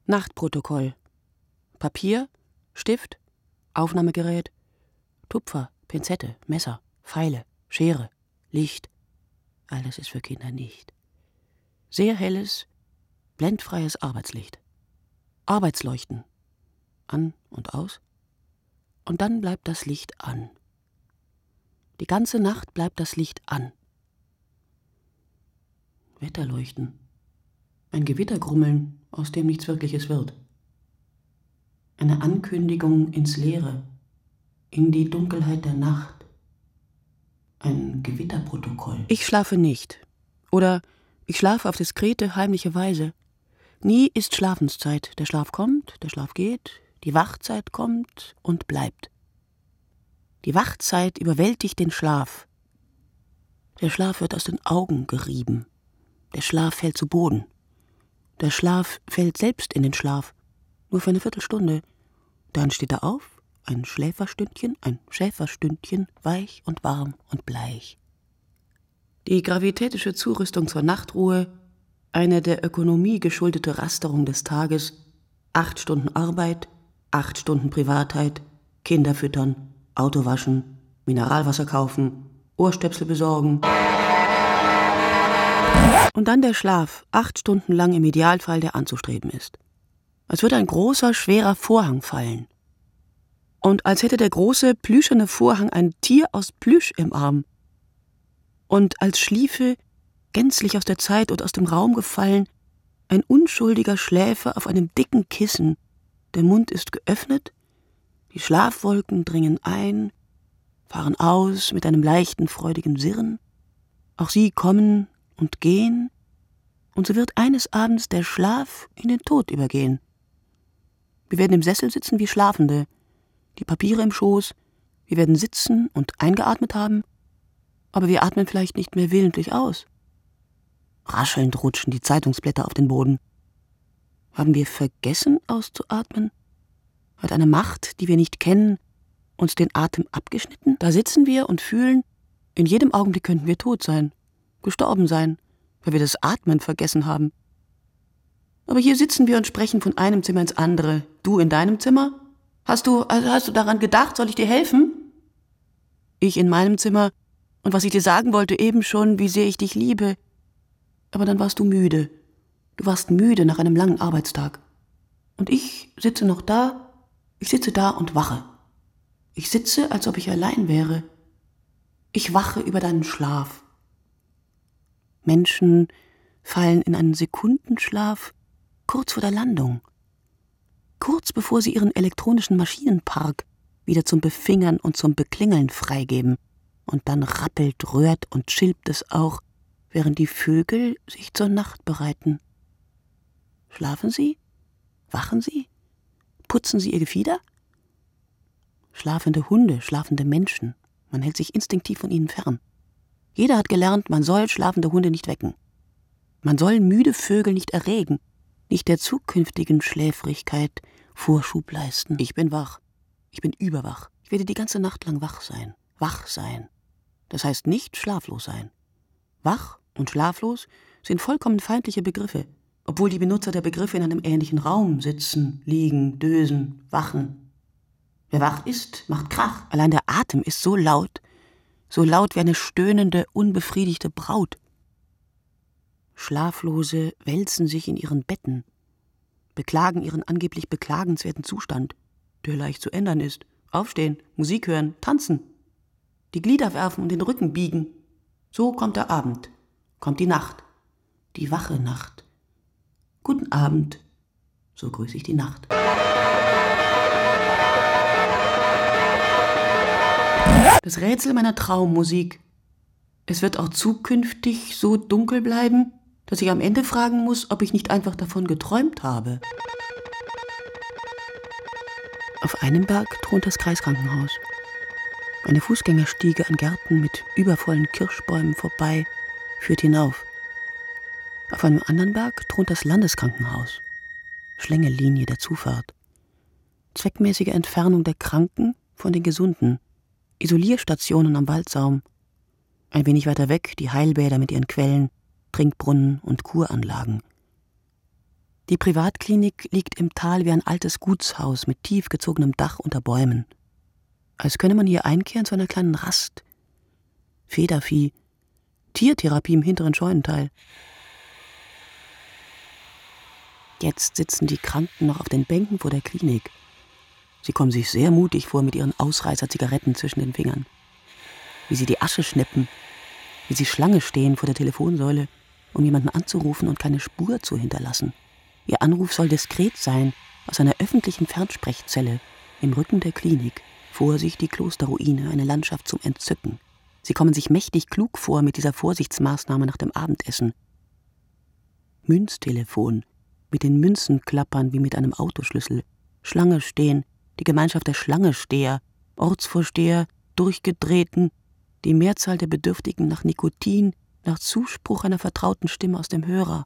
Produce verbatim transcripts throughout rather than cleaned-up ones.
Nachtprotokoll. Papier, Stift, Aufnahmegerät, Tupfer, Pinzette, Messer, Pfeile, Schere, Licht. All das ist für Kinder nicht. Sehr helles, blendfreies Arbeitslicht. Arbeitsleuchten. An und aus. Und dann bleibt das Licht an. Die ganze Nacht bleibt das Licht an. Wetterleuchten. Ein Gewittergrummeln, aus dem nichts Wirkliches wird. Eine Ankündigung ins Leere, in die Dunkelheit der Nacht. Ein Gewitterprotokoll. Ich schlafe nicht. Oder ich schlafe auf diskrete, heimliche Weise. Nie ist Schlafenszeit. Der Schlaf kommt, der Schlaf geht, die Wachzeit kommt und bleibt. Die Wachzeit überwältigt den Schlaf. Der Schlaf wird aus den Augen gerieben. Der Schlaf fällt zu Boden. Der Schlaf fällt selbst in den Schlaf. Nur für eine Viertelstunde. Dann steht er auf, ein Schläferstündchen, ein Schäferstündchen, weich und warm und bleich. Die gravitätische Zurüstung zur Nachtruhe, eine der Ökonomie geschuldete Rasterung des Tages, acht Stunden Arbeit, acht Stunden Privatheit, Kinder füttern, Auto waschen, Mineralwasser kaufen, Ohrstöpsel besorgen. Und dann der Schlaf, acht Stunden lang im Idealfall, der anzustreben ist. Als würde ein großer, schwerer Vorhang fallen. Und als hätte der große, plüscherne Vorhang ein Tier aus Plüsch im Arm. Und als schliefe, gänzlich aus der Zeit und aus dem Raum gefallen, ein unschuldiger Schläfer auf einem dicken Kissen. Der Mund ist geöffnet, die Schlafwolken dringen ein, fahren aus mit einem leichten, freudigen Sirren. Auch sie kommen und gehen, und so wird eines Abends der Schlaf in den Tod übergehen. Wir werden im Sessel sitzen wie Schlafende, die Papiere im Schoß, wir werden sitzen und eingeatmet haben, aber wir atmen vielleicht nicht mehr willentlich aus. Raschelnd rutschen die Zeitungsblätter auf den Boden. Haben wir vergessen auszuatmen? Hat eine Macht, die wir nicht kennen, uns den Atem abgeschnitten? Da sitzen wir und fühlen, in jedem Augenblick könnten wir tot sein, gestorben sein, weil wir das Atmen vergessen haben. Aber hier sitzen wir und sprechen von einem Zimmer ins andere. Du in deinem Zimmer? Hast du, also hast du daran gedacht, soll ich dir helfen? Ich in meinem Zimmer, und was ich dir sagen wollte eben schon, wie sehr ich dich liebe. Aber dann warst du müde. Du warst müde nach einem langen Arbeitstag. Und ich sitze noch da, ich sitze da und wache. Ich sitze, als ob ich allein wäre. Ich wache über deinen Schlaf. Menschen fallen in einen Sekundenschlaf kurz vor der Landung. Kurz bevor sie ihren elektronischen Maschinenpark wieder zum Befingern und zum Beklingeln freigeben. Und dann rappelt, rührt und chilpt es auch, während die Vögel sich zur Nacht bereiten. Schlafen sie? Wachen sie? Putzen sie ihr Gefieder? Schlafende Hunde, schlafende Menschen. Man hält sich instinktiv von ihnen fern. Jeder hat gelernt, man soll schlafende Hunde nicht wecken. Man soll müde Vögel nicht erregen, nicht der zukünftigen Schläfrigkeit Vorschub leisten. Ich bin wach. Ich bin überwach. Ich werde die ganze Nacht lang wach sein. Wach sein. Das heißt nicht schlaflos sein. Wach und schlaflos sind vollkommen feindliche Begriffe, obwohl die Benutzer der Begriffe in einem ähnlichen Raum sitzen, liegen, dösen, wachen. Wer wach ist, macht Krach. Allein der Atem ist so laut, so laut wie eine stöhnende, unbefriedigte Braut. Schlaflose wälzen sich in ihren Betten, beklagen ihren angeblich beklagenswerten Zustand, der leicht zu ändern ist. Aufstehen, Musik hören, tanzen, die Glieder werfen und den Rücken biegen. So kommt der Abend, kommt die Nacht, die wache Nacht. Guten Abend, so grüße ich die Nacht. Das Rätsel meiner Traummusik. Es wird auch zukünftig so dunkel bleiben, dass ich am Ende fragen muss, ob ich nicht einfach davon geträumt habe. Auf einem Berg thront das Kreiskrankenhaus. Eine Fußgängerstiege an Gärten mit übervollen Kirschbäumen vorbei führt hinauf. Auf einem anderen Berg thront das Landeskrankenhaus. Schlängellinie der Zufahrt. Zweckmäßige Entfernung der Kranken von den Gesunden. Isolierstationen am Waldsaum. Ein wenig weiter weg die Heilbäder mit ihren Quellen, Trinkbrunnen und Kuranlagen. Die Privatklinik liegt im Tal wie ein altes Gutshaus mit tief gezogenem Dach unter Bäumen. Als könne man hier einkehren zu einer kleinen Rast. Federvieh, Tiertherapie im hinteren Scheunenteil. Jetzt sitzen die Kranken noch auf den Bänken vor der Klinik. Sie kommen sich sehr mutig vor mit ihren Ausreißer-Zigaretten zwischen den Fingern. Wie sie die Asche schnippen, wie sie Schlange stehen vor der Telefonsäule, um jemanden anzurufen und keine Spur zu hinterlassen. Ihr Anruf soll diskret sein, aus einer öffentlichen Fernsprechzelle im Rücken der Klinik. Vor sich die Klosterruine, eine Landschaft zum Entzücken. Sie kommen sich mächtig klug vor mit dieser Vorsichtsmaßnahme nach dem Abendessen. Münztelefon, mit den Münzen klappern wie mit einem Autoschlüssel. Schlange stehen, die Gemeinschaft der Schlangesteher, Ortsvorsteher, durchgedrehten, die Mehrzahl der Bedürftigen nach Nikotin, nach Zuspruch einer vertrauten Stimme aus dem Hörer.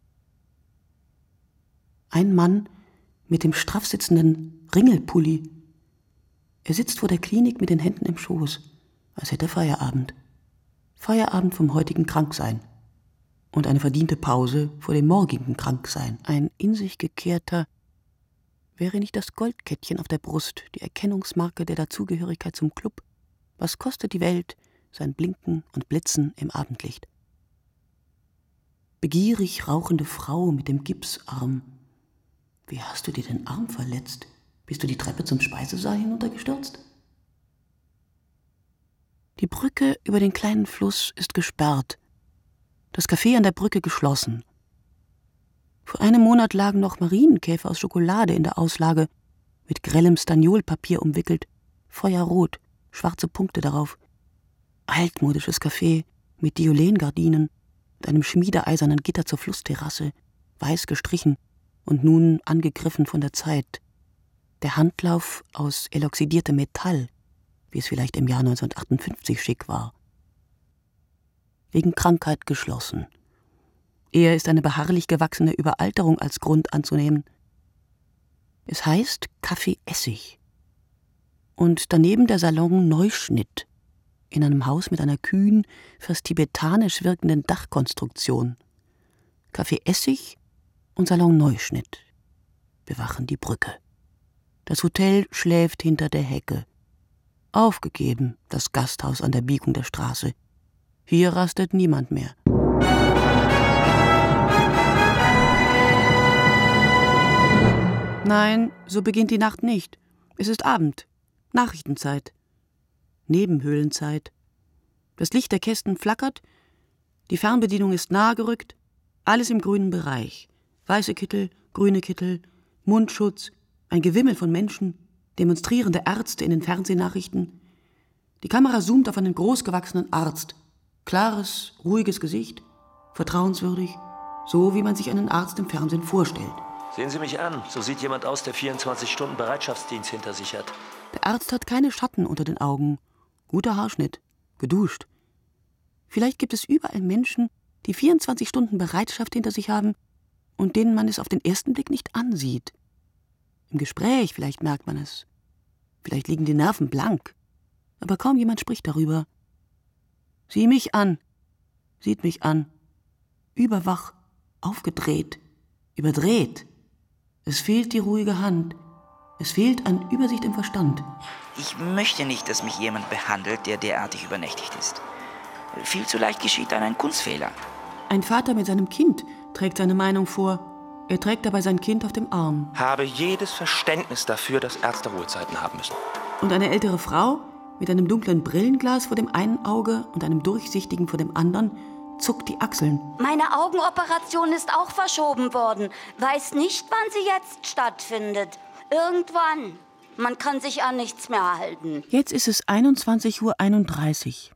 Ein Mann mit dem straff sitzenden Ringelpulli. Er sitzt vor der Klinik mit den Händen im Schoß, als hätte er Feierabend. Feierabend vom heutigen Kranksein. Und eine verdiente Pause vor dem morgigen Kranksein. Ein in sich gekehrter, wäre nicht das Goldkettchen auf der Brust, die Erkennungsmarke der Dazugehörigkeit zum Club. Was kostet die Welt, sein Blinken und Blitzen im Abendlicht? Begierig rauchende Frau mit dem Gipsarm. Wie hast du dir den Arm verletzt? Bist du die Treppe zum Speisesaal hinuntergestürzt? Die Brücke über den kleinen Fluss ist gesperrt. Das Café an der Brücke geschlossen. Vor einem Monat lagen noch Marienkäfer aus Schokolade in der Auslage, mit grellem Staniolpapier umwickelt, feuerrot, schwarze Punkte darauf. Altmodisches Café mit Diolengardinen und einem schmiedeeisernen Gitter zur Flussterrasse, weiß gestrichen und nun angegriffen von der Zeit. Der Handlauf aus eloxidiertem Metall, wie es vielleicht im Jahr neunzehnhundertachtundfünfzig schick war. Wegen Krankheit geschlossen. Eher ist eine beharrlich gewachsene Überalterung als Grund anzunehmen. Es heißt Café Essig. Und daneben der Salon Neuschnitt, in einem Haus mit einer kühn, fast tibetanisch wirkenden Dachkonstruktion. Café Essig und Salon Neuschnitt bewachen die Brücke. Das Hotel schläft hinter der Hecke. Aufgegeben, das Gasthaus an der Biegung der Straße. Hier rastet niemand mehr. Nein, so beginnt die Nacht nicht. Es ist Abend, Nachrichtenzeit, Nebenhöhlenzeit. Das Licht der Kästen flackert, die Fernbedienung ist nahe gerückt, alles im grünen Bereich. Weiße Kittel, grüne Kittel, Mundschutz, ein Gewimmel von Menschen, demonstrierende Ärzte in den Fernsehnachrichten. Die Kamera zoomt auf einen großgewachsenen Arzt. Klares, ruhiges Gesicht, vertrauenswürdig, so wie man sich einen Arzt im Fernsehen vorstellt. Sehen Sie mich an, so sieht jemand aus, der vierundzwanzig Stunden Bereitschaftsdienst hinter sich hat. Der Arzt hat keine Schatten unter den Augen. Guter Haarschnitt, geduscht. Vielleicht gibt es überall Menschen, die vierundzwanzig Stunden Bereitschaft hinter sich haben und denen man es auf den ersten Blick nicht ansieht. Im Gespräch vielleicht merkt man es. Vielleicht liegen die Nerven blank. Aber kaum jemand spricht darüber. Sieh mich an, sieht mich an. Überwach, aufgedreht, überdreht. Es fehlt die ruhige Hand. Es fehlt an Übersicht im Verstand. Ich möchte nicht, dass mich jemand behandelt, der derartig übernächtigt ist. Viel zu leicht geschieht dann ein Kunstfehler. Ein Vater mit seinem Kind trägt seine Meinung vor. Er trägt dabei sein Kind auf dem Arm. Habe jedes Verständnis dafür, dass Ärzte Ruhezeiten haben müssen. Und eine ältere Frau mit einem dunklen Brillenglas vor dem einen Auge und einem durchsichtigen vor dem anderen zuckt die Achseln. Meine Augenoperation ist auch verschoben worden. Weiß nicht, wann sie jetzt stattfindet. Irgendwann. Man kann sich an nichts mehr halten. Jetzt ist es einundzwanzig Uhr einunddreißig.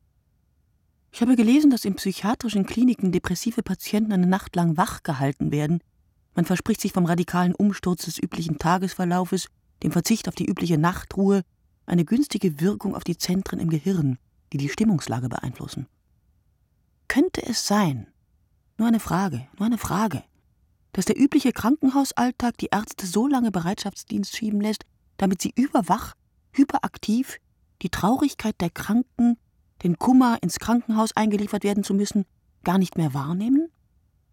Ich habe gelesen, dass in psychiatrischen Kliniken depressive Patienten eine Nacht lang wach gehalten werden. Man verspricht sich vom radikalen Umsturz des üblichen Tagesverlaufes, dem Verzicht auf die übliche Nachtruhe, eine günstige Wirkung auf die Zentren im Gehirn, die die Stimmungslage beeinflussen. Könnte es sein, nur eine Frage, nur eine Frage, dass der übliche Krankenhausalltag die Ärzte so lange Bereitschaftsdienst schieben lässt, damit sie überwach, hyperaktiv, die Traurigkeit der Kranken, den Kummer, ins Krankenhaus eingeliefert werden zu müssen, gar nicht mehr wahrnehmen?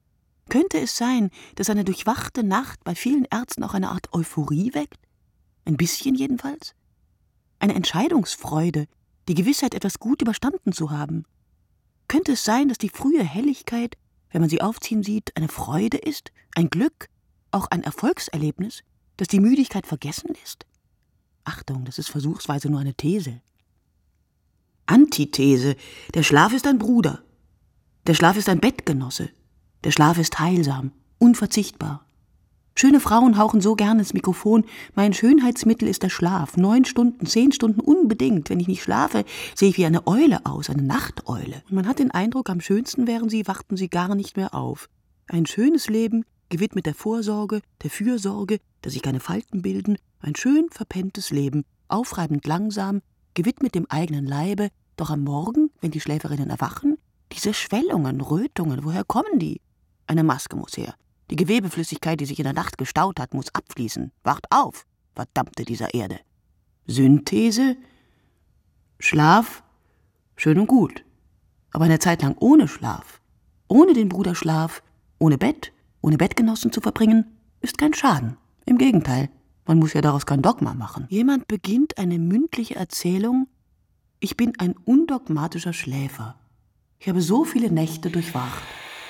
Könnte es sein, dass eine durchwachte Nacht bei vielen Ärzten auch eine Art Euphorie weckt? Ein bisschen jedenfalls? Eine Entscheidungsfreude, die Gewissheit, etwas gut überstanden zu haben. Könnte es sein, dass die frühe Helligkeit, wenn man sie aufziehen sieht, eine Freude ist, ein Glück, auch ein Erfolgserlebnis, dass die Müdigkeit vergessen ist? Achtung, das ist versuchsweise nur eine These. Antithese: Der Schlaf ist ein Bruder. Der Schlaf ist ein Bettgenosse. Der Schlaf ist heilsam, unverzichtbar. Schöne Frauen hauchen so gern ins Mikrofon: Mein Schönheitsmittel ist der Schlaf. Neun Stunden, zehn Stunden unbedingt. Wenn ich nicht schlafe, sehe ich wie eine Eule aus, eine Nachteule. Und man hat den Eindruck, am schönsten wären sie, wachten sie gar nicht mehr auf. Ein schönes Leben, gewidmet der Vorsorge, der Fürsorge, dass sich keine Falten bilden. Ein schön verpenntes Leben, aufreibend langsam, gewidmet dem eigenen Leibe. Doch am Morgen, wenn die Schläferinnen erwachen, diese Schwellungen, Rötungen, woher kommen die? Eine Maske muss her. Die Gewebeflüssigkeit, die sich in der Nacht gestaut hat, muss abfließen. Wacht auf, verdammte dieser Erde. Synthese? Schlaf? Schön und gut. Aber eine Zeit lang ohne Schlaf, ohne den Bruder Schlaf, ohne Bett, ohne Bettgenossen zu verbringen, ist kein Schaden. Im Gegenteil, man muss ja daraus kein Dogma machen. Jemand beginnt eine mündliche Erzählung: Ich bin ein undogmatischer Schläfer. Ich habe so viele Nächte durchwacht.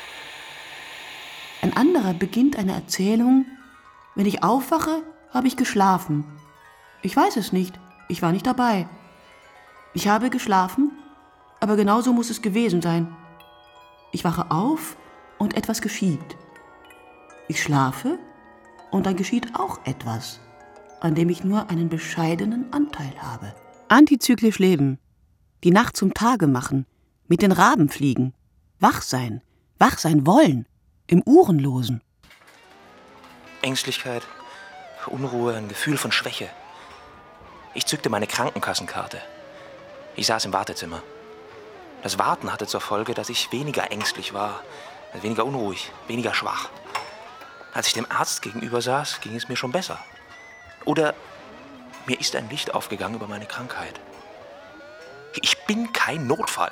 Ein anderer beginnt eine Erzählung: Wenn ich aufwache, habe ich geschlafen. Ich weiß es nicht, ich war nicht dabei. Ich habe geschlafen, aber genauso muss es gewesen sein. Ich wache auf und etwas geschieht. Ich schlafe und dann geschieht auch etwas, an dem ich nur einen bescheidenen Anteil habe. Antizyklisch leben, die Nacht zum Tage machen, mit den Raben fliegen, wach sein, wach sein wollen, im Uhrenlosen. Ängstlichkeit, Unruhe, ein Gefühl von Schwäche. Ich zückte meine Krankenkassenkarte. Ich saß im Wartezimmer. Das Warten hatte zur Folge, dass ich weniger ängstlich war, weniger unruhig, weniger schwach. Als ich dem Arzt gegenüber saß, ging es mir schon besser. Oder mir ist ein Licht aufgegangen über meine Krankheit. Ich bin kein Notfall.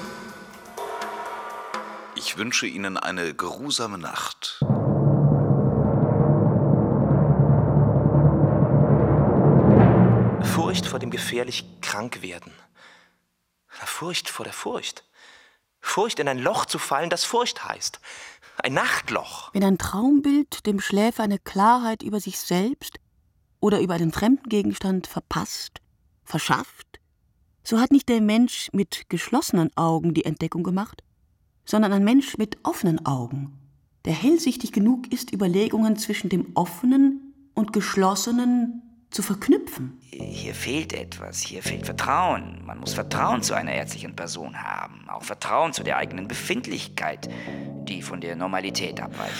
Ich wünsche Ihnen eine geruhsame Nacht. Furcht vor dem gefährlich Krankwerden. Furcht vor der Furcht. Furcht, in ein Loch zu fallen, das Furcht heißt. Ein Nachtloch. Wenn ein Traumbild dem Schläfer eine Klarheit über sich selbst oder über einen fremden Gegenstand verpasst, verschafft, so hat nicht der Mensch mit geschlossenen Augen die Entdeckung gemacht, sondern ein Mensch mit offenen Augen, der hellsichtig genug ist, Überlegungen zwischen dem Offenen und Geschlossenen zu verknüpfen. Hier fehlt etwas, hier fehlt Vertrauen. Man muss Vertrauen zu einer ärztlichen Person haben. Auch Vertrauen zu der eigenen Befindlichkeit, die von der Normalität abweicht.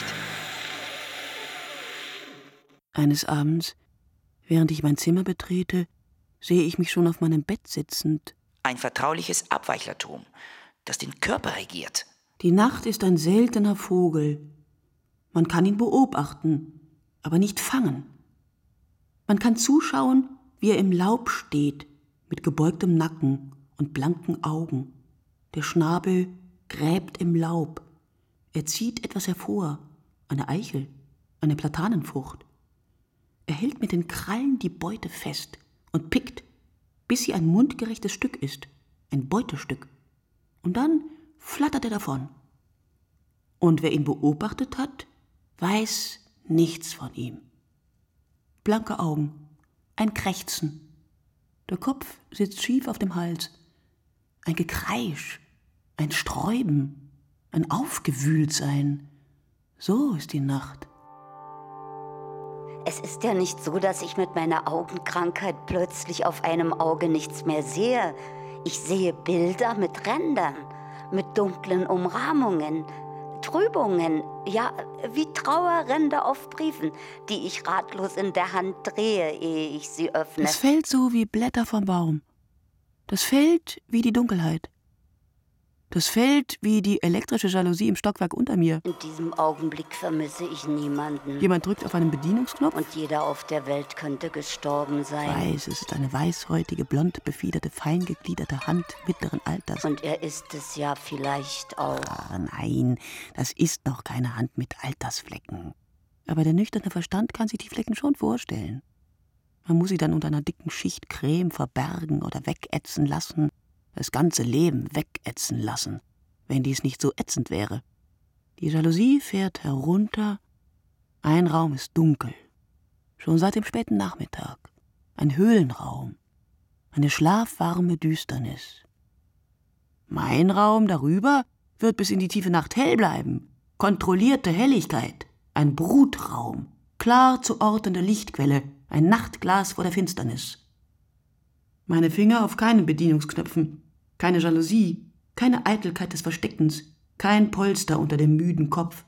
Eines Abends, während ich mein Zimmer betrete, sehe ich mich schon auf meinem Bett sitzend. Ein vertrauliches Abweichlertum, das den Körper regiert. Die Nacht ist ein seltener Vogel. Man kann ihn beobachten, aber nicht fangen. Man kann zuschauen, wie er im Laub steht, mit gebeugtem Nacken und blanken Augen. Der Schnabel gräbt im Laub. Er zieht etwas hervor, eine Eichel, eine Platanenfrucht. Er hält mit den Krallen die Beute fest und pickt, bis sie ein mundgerechtes Stück ist, ein Beutestück. Und dann flattert er davon. Und wer ihn beobachtet hat, weiß nichts von ihm. Blanke Augen, ein Krächzen. Der Kopf sitzt schief auf dem Hals. Ein Gekreisch, ein Sträuben, ein Aufgewühltsein. So ist die Nacht. Es ist ja nicht so, dass ich mit meiner Augenkrankheit plötzlich auf einem Auge nichts mehr sehe. Ich sehe Bilder mit Rändern, mit dunklen Umrahmungen, Trübungen, ja, wie Trauerränder auf Briefen, die ich ratlos in der Hand drehe, ehe ich sie öffne. Das fällt so wie Blätter vom Baum. Das fällt wie die Dunkelheit. Das fällt wie die elektrische Jalousie im Stockwerk unter mir. In diesem Augenblick vermisse ich niemanden. Jemand drückt auf einen Bedienungsknopf. Und jeder auf der Welt könnte gestorben sein. Weiß, es ist eine weißhäutige, blond befiederte, feingegliederte Hand mittleren Alters. Und er ist es ja vielleicht auch. Ah, nein, das ist noch keine Hand mit Altersflecken. Aber der nüchterne Verstand kann sich die Flecken schon vorstellen. Man muss sie dann unter einer dicken Schicht Creme verbergen oder wegätzen lassen. Das ganze Leben wegätzen lassen, wenn dies nicht so ätzend wäre. Die Jalousie fährt herunter. Ein Raum ist dunkel. Schon seit dem späten Nachmittag. Ein Höhlenraum. Eine schlafwarme Düsternis. Mein Raum darüber wird bis in die tiefe Nacht hell bleiben. Kontrollierte Helligkeit. Ein Brutraum. Klar zu ortende Lichtquelle. Ein Nachtglas vor der Finsternis. Meine Finger auf keinen Bedienungsknöpfen. Keine Jalousie. Keine Eitelkeit des Versteckens. Kein Polster unter dem müden Kopf.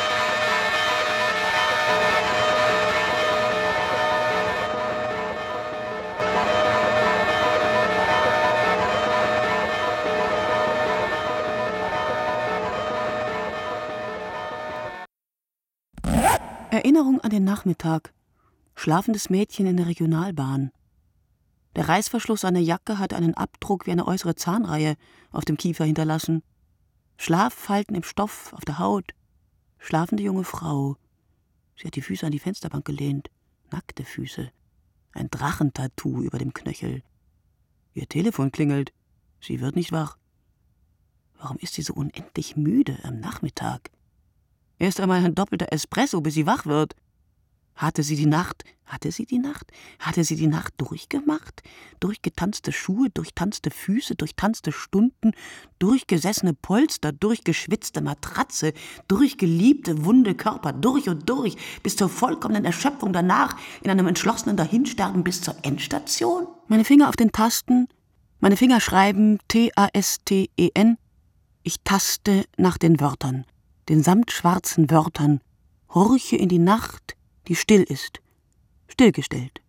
Erinnerung an den Nachmittag. Schlafendes Mädchen in der Regionalbahn. Der Reißverschluss seiner Jacke hatte einen Abdruck wie eine äußere Zahnreihe auf dem Kiefer hinterlassen. Schlaffalten im Stoff, auf der Haut. Schlafende junge Frau. Sie hat die Füße an die Fensterbank gelehnt. Nackte Füße. Ein Drachentattoo über dem Knöchel. Ihr Telefon klingelt. Sie wird nicht wach. Warum ist sie so unendlich müde am Nachmittag? Erst einmal ein doppelter Espresso, bis sie wach wird. Hatte sie die Nacht, hatte sie die Nacht, hatte sie die Nacht durchgemacht? Durchgetanzte Schuhe, durchtanzte Füße, durchtanzte Stunden, durchgesessene Polster, durchgeschwitzte Matratze, durchgeliebte wunde Körper, durch und durch, bis zur vollkommenen Erschöpfung danach, in einem entschlossenen Dahinsterben bis zur Endstation? Meine Finger auf den Tasten, meine Finger schreiben T A S T E N. Ich taste nach den Wörtern, den samtschwarzen Wörtern, horche in die Nacht, die still ist, stillgestellt.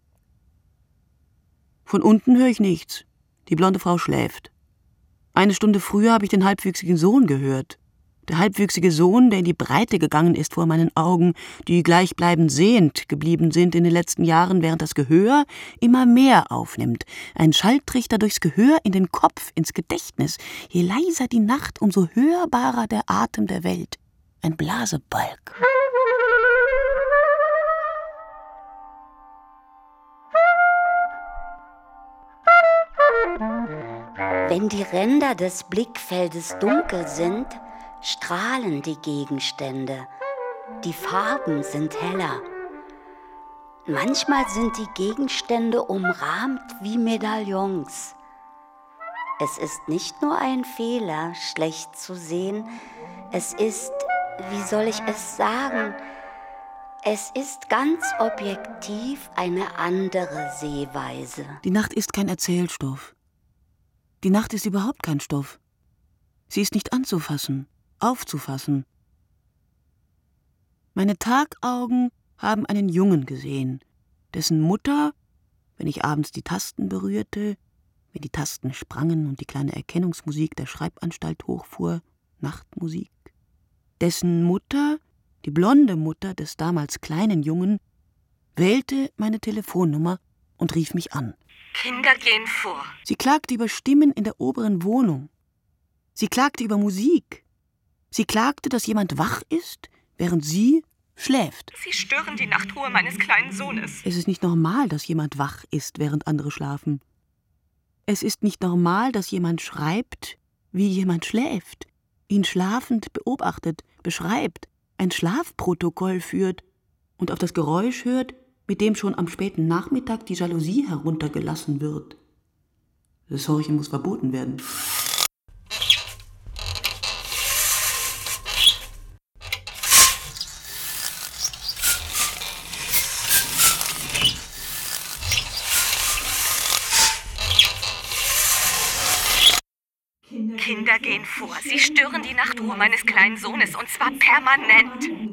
Von unten höre ich nichts. Die blonde Frau schläft. Eine Stunde früher habe ich den halbwüchsigen Sohn gehört. Der halbwüchsige Sohn, der in die Breite gegangen ist vor meinen Augen, die gleichbleibend sehend geblieben sind in den letzten Jahren, während das Gehör immer mehr aufnimmt. Ein Schalltrichter durchs Gehör in den Kopf, ins Gedächtnis. Je leiser die Nacht, umso hörbarer der Atem der Welt. Ein Blasebalg. Wenn die Ränder des Blickfeldes dunkel sind, strahlen die Gegenstände. Die Farben sind heller. Manchmal sind die Gegenstände umrahmt wie Medaillons. Es ist nicht nur ein Fehler, schlecht zu sehen. Es ist, wie soll ich es sagen, es ist ganz objektiv eine andere Sehweise. Die Nacht ist kein Erzählstoff. Die Nacht ist überhaupt kein Stoff. Sie ist nicht anzufassen, aufzufassen. Meine Tagaugen haben einen Jungen gesehen, dessen Mutter, wenn ich abends die Tasten berührte, wenn die Tasten sprangen und die kleine Erkennungsmusik der Schreibanstalt hochfuhr, Nachtmusik, dessen Mutter, die blonde Mutter des damals kleinen Jungen, wählte meine Telefonnummer und rief mich an. Kinder gehen vor. Sie klagte über Stimmen in der oberen Wohnung. Sie klagte über Musik. Sie klagte, dass jemand wach ist, während sie schläft. Sie stören die Nachtruhe meines kleinen Sohnes. Es ist nicht normal, dass jemand wach ist, während andere schlafen. Es ist nicht normal, dass jemand schreibt, wie jemand schläft, ihn schlafend beobachtet, beschreibt, ein Schlafprotokoll führt und auf das Geräusch hört, mit dem schon am späten Nachmittag die Jalousie heruntergelassen wird. Das Horchen muss verboten werden. Kinder gehen vor. Sie stören die Nachtruhe meines kleinen Sohnes, und zwar permanent.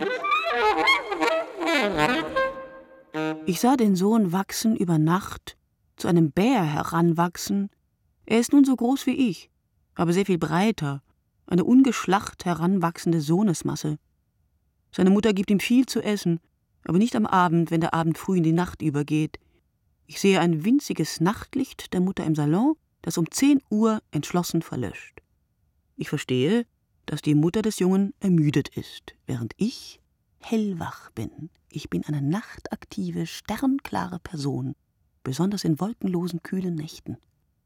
Ich sah den Sohn wachsen über Nacht, zu einem Bär heranwachsen. Er ist nun so groß wie ich, aber sehr viel breiter, eine ungeschlacht heranwachsende Sohnesmasse. Seine Mutter gibt ihm viel zu essen, aber nicht am Abend, wenn der Abend früh in die Nacht übergeht. Ich sehe ein winziges Nachtlicht der Mutter im Salon, das um zehn Uhr entschlossen verlöscht. Ich verstehe, dass die Mutter des Jungen ermüdet ist, während ich hellwach bin. Ich bin eine nachtaktive, sternklare Person, besonders in wolkenlosen, kühlen Nächten.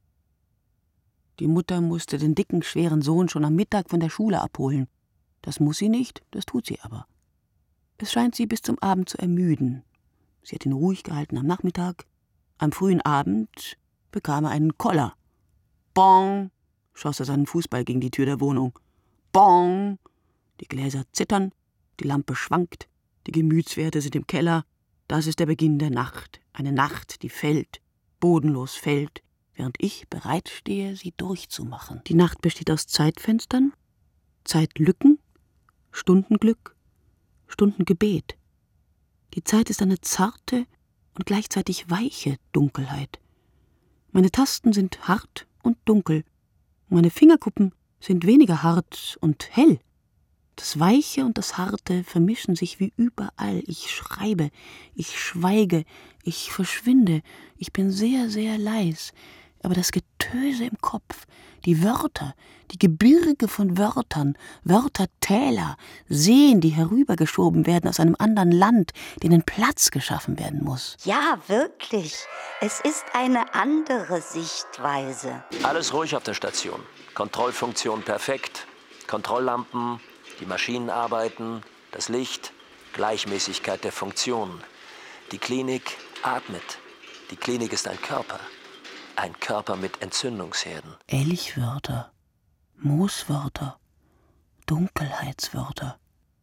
Die Mutter musste den dicken, schweren Sohn schon am Mittag von der Schule abholen. Das muss sie nicht, das tut sie aber. Es scheint sie bis zum Abend zu ermüden. Sie hat ihn ruhig gehalten am Nachmittag. Am frühen Abend bekam er einen Koller. Bong! Schoss er seinen Fußball gegen die Tür der Wohnung. Bong! Die Gläser zittern, die Lampe schwankt, die Gemütswerte sind im Keller. Das ist der Beginn der Nacht. Eine Nacht, die fällt, bodenlos fällt, während ich bereitstehe, sie durchzumachen. Die Nacht besteht aus Zeitfenstern, Zeitlücken, Stundenglück, Stundengebet. Die Zeit ist eine zarte und gleichzeitig weiche Dunkelheit. Meine Tasten sind hart und dunkel. Meine Fingerkuppen sind weniger hart und hell. Das Weiche und das Harte vermischen sich wie überall. Ich schreibe, ich schweige, ich verschwinde. Ich bin sehr, sehr leis. Aber das Getöse im Kopf, die Wörter, die Gebirge von Wörtern, Wörtertäler, Seen, die herübergeschoben werden aus einem anderen Land, denen Platz geschaffen werden muss. Ja, wirklich. Es ist eine andere Sichtweise. Alles ruhig auf der Station. Kontrollfunktion perfekt. Kontrolllampen, die Maschinen arbeiten, das Licht, Gleichmäßigkeit der Funktionen. Die Klinik atmet. Die Klinik ist ein Körper. Ein Körper mit Entzündungsherden. Elchwörter, Mooswörter, Dunkelheitswörter.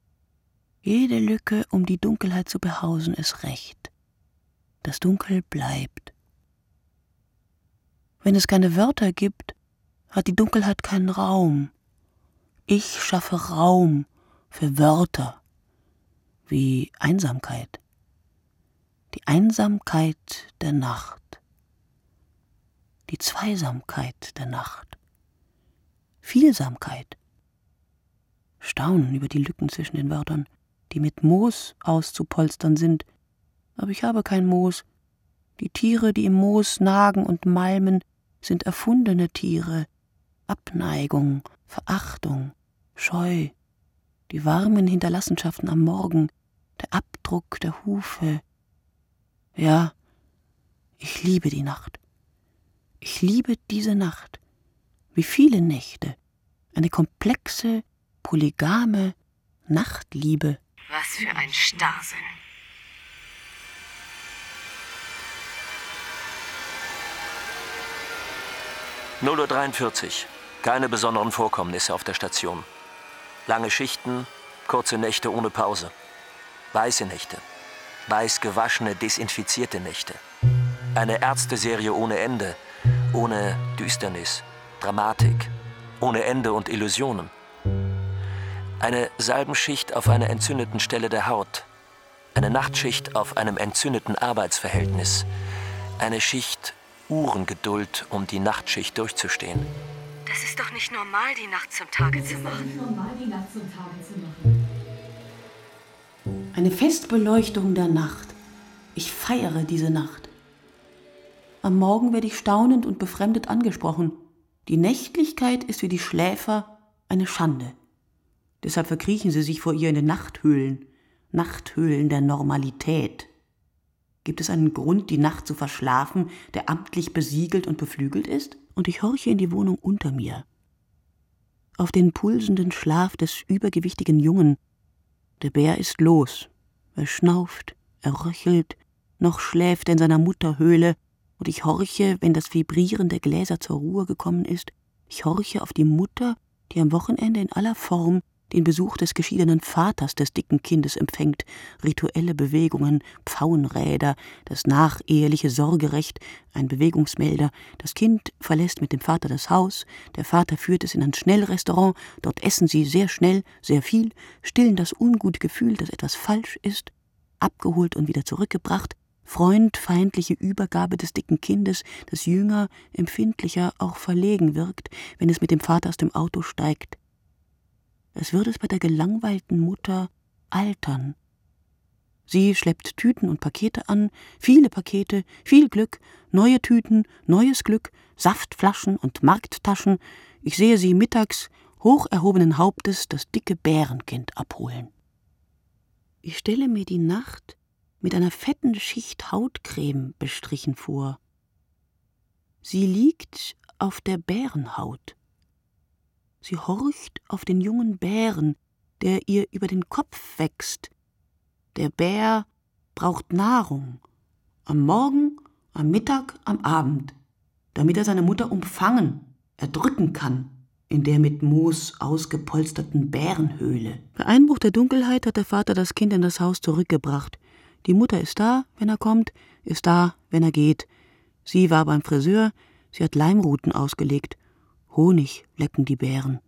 Jede Lücke, um die Dunkelheit zu behausen, ist recht. Das Dunkel bleibt. Wenn es keine Wörter gibt, hat die Dunkelheit keinen Raum. Ich schaffe Raum für Wörter, wie Einsamkeit. Die Einsamkeit der Nacht. Die Zweisamkeit der Nacht, Vielsamkeit, Staunen über die Lücken zwischen den Wörtern, die mit Moos auszupolstern sind, aber ich habe kein Moos. Die Tiere, die im Moos nagen und malmen, sind erfundene Tiere, Abneigung, Verachtung, Scheu, die warmen Hinterlassenschaften am Morgen, der Abdruck der Hufe. Ja, ich liebe die Nacht. Ich liebe diese Nacht, wie viele Nächte, eine komplexe, polygame Nachtliebe. Was für ein Starrsinn. null Uhr dreiundvierzig. Keine besonderen Vorkommnisse auf der Station. Lange Schichten, kurze Nächte ohne Pause. Weiße Nächte. Weiß gewaschene, desinfizierte Nächte. Eine Ärzteserie ohne Ende. Ohne Düsternis, Dramatik, ohne Ende und Illusionen. Eine Salbenschicht auf einer entzündeten Stelle der Haut. Eine Nachtschicht auf einem entzündeten Arbeitsverhältnis. Eine Schicht Uhrengeduld, um die Nachtschicht durchzustehen. Das ist doch nicht normal, die Nacht zum Tage zu machen. Eine Festbeleuchtung der Nacht. Ich feiere diese Nacht. Am Morgen werde ich staunend und befremdet angesprochen. Die Nächtlichkeit ist für die Schläfer eine Schande. Deshalb verkriechen sie sich vor ihr in den Nachthöhlen. Nachthöhlen der Normalität. Gibt es einen Grund, die Nacht zu verschlafen, der amtlich besiegelt und beflügelt ist? Und ich horche in die Wohnung unter mir. Auf den pulsenden Schlaf des übergewichtigen Jungen. Der Bär ist los. Er schnauft, er röchelt, noch schläft er in seiner Mutterhöhle. Und ich horche, wenn das Vibrieren der Gläser zur Ruhe gekommen ist, ich horche auf die Mutter, die am Wochenende in aller Form den Besuch des geschiedenen Vaters des dicken Kindes empfängt, rituelle Bewegungen, Pfauenräder, das nacheheliche Sorgerecht, ein Bewegungsmelder. Das Kind verlässt mit dem Vater das Haus, der Vater führt es in ein Schnellrestaurant, dort essen sie sehr schnell, sehr viel, stillen das ungute Gefühl, dass etwas falsch ist, abgeholt und wieder zurückgebracht, freundfeindliche Übergabe des dicken Kindes, das jünger, empfindlicher, auch verlegen wirkt, wenn es mit dem Vater aus dem Auto steigt. als würde es bei der gelangweilten Mutter altern. Sie schleppt Tüten und Pakete an, viele Pakete, viel Glück, neue Tüten, neues Glück, Saftflaschen und Markttaschen. Ich sehe sie mittags hoch erhobenen Hauptes das dicke Bärenkind abholen. Ich stelle mir die Nacht mit einer fetten Schicht Hautcreme bestrichen vor. Sie liegt auf der Bärenhaut. Sie horcht auf den jungen Bären, der ihr über den Kopf wächst. Der Bär braucht Nahrung, am Morgen, am Mittag, am Abend, damit er seine Mutter umfangen, erdrücken kann, in der mit Moos ausgepolsterten Bärenhöhle. Bei Einbruch der Dunkelheit hat der Vater das Kind in das Haus zurückgebracht. Die Mutter ist da, wenn er kommt, ist da, wenn er geht. Sie war beim Friseur, sie hat Leimruten ausgelegt. Honig lecken die Bären.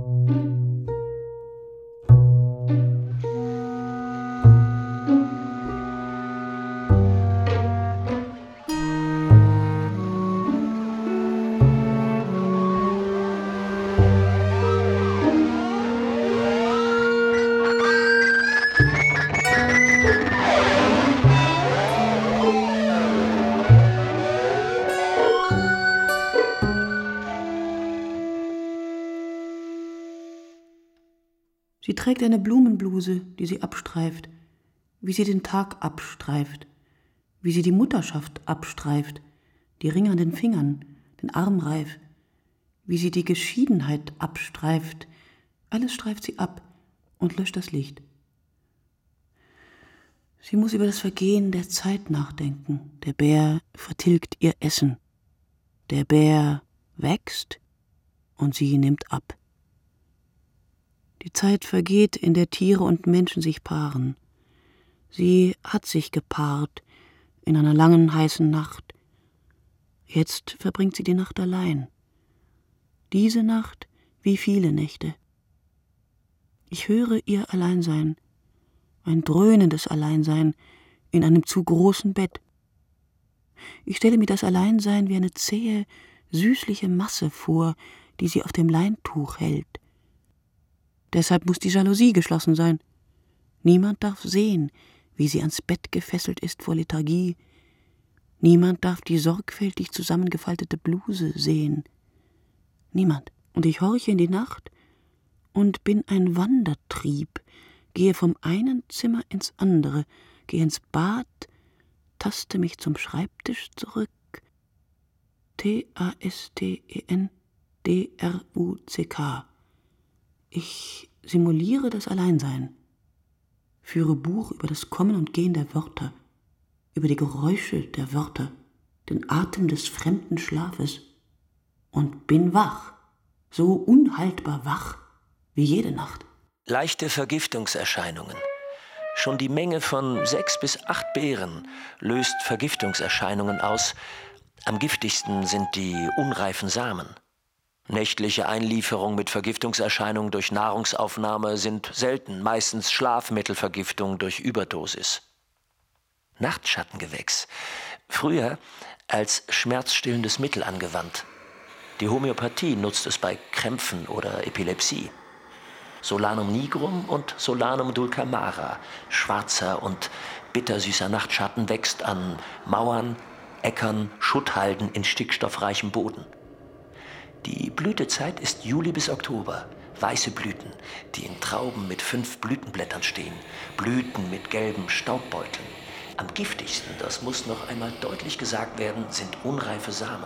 Sie trägt eine Blumenbluse, die sie abstreift, wie sie den Tag abstreift, wie sie die Mutterschaft abstreift, die Ringe an den Fingern, den Armreif, wie sie die Geschiedenheit abstreift. Alles streift sie ab und löscht das Licht. Sie muss über das Vergehen der Zeit nachdenken. Der Bär vertilgt ihr Essen. Der Bär wächst und sie nimmt ab. Die Zeit vergeht, in der Tiere und Menschen sich paaren. Sie hat sich gepaart in einer langen, heißen Nacht. Jetzt verbringt sie die Nacht allein. Diese Nacht wie viele Nächte. Ich höre ihr Alleinsein, ein dröhnendes Alleinsein in einem zu großen Bett. Ich stelle mir das Alleinsein wie eine zähe, süßliche Masse vor, die sie auf dem Leintuch hält. Deshalb muss die Jalousie geschlossen sein. Niemand darf sehen, wie sie ans Bett gefesselt ist vor Lethargie. Niemand darf die sorgfältig zusammengefaltete Bluse sehen. Niemand. Und ich horche in die Nacht und bin ein Wandertrieb, gehe vom einen Zimmer ins andere, gehe ins Bad, taste mich zum Schreibtisch zurück. T A S T E N D R U C K. Ich simuliere das Alleinsein, führe Buch über das Kommen und Gehen der Wörter, über die Geräusche der Wörter, den Atem des fremden Schlafes und bin wach, so unhaltbar wach wie jede Nacht. Leichte Vergiftungserscheinungen. Schon die Menge von sechs bis acht Beeren löst Vergiftungserscheinungen aus. Am giftigsten sind die unreifen Samen. Nächtliche Einlieferung mit Vergiftungserscheinungen durch Nahrungsaufnahme sind selten, meistens Schlafmittelvergiftung durch Überdosis. Nachtschattengewächs. Früher als schmerzstillendes Mittel angewandt. Die Homöopathie nutzt es bei Krämpfen oder Epilepsie. Solanum nigrum und Solanum dulcamara, schwarzer und bittersüßer Nachtschatten, wächst an Mauern, Äckern, Schutthalden in stickstoffreichem Boden. Die Blütezeit ist Juli bis Oktober. Weiße Blüten, die in Trauben mit fünf Blütenblättern stehen. Blüten mit gelben Staubbeuteln. Am giftigsten, das muss noch einmal deutlich gesagt werden, sind unreife Samen.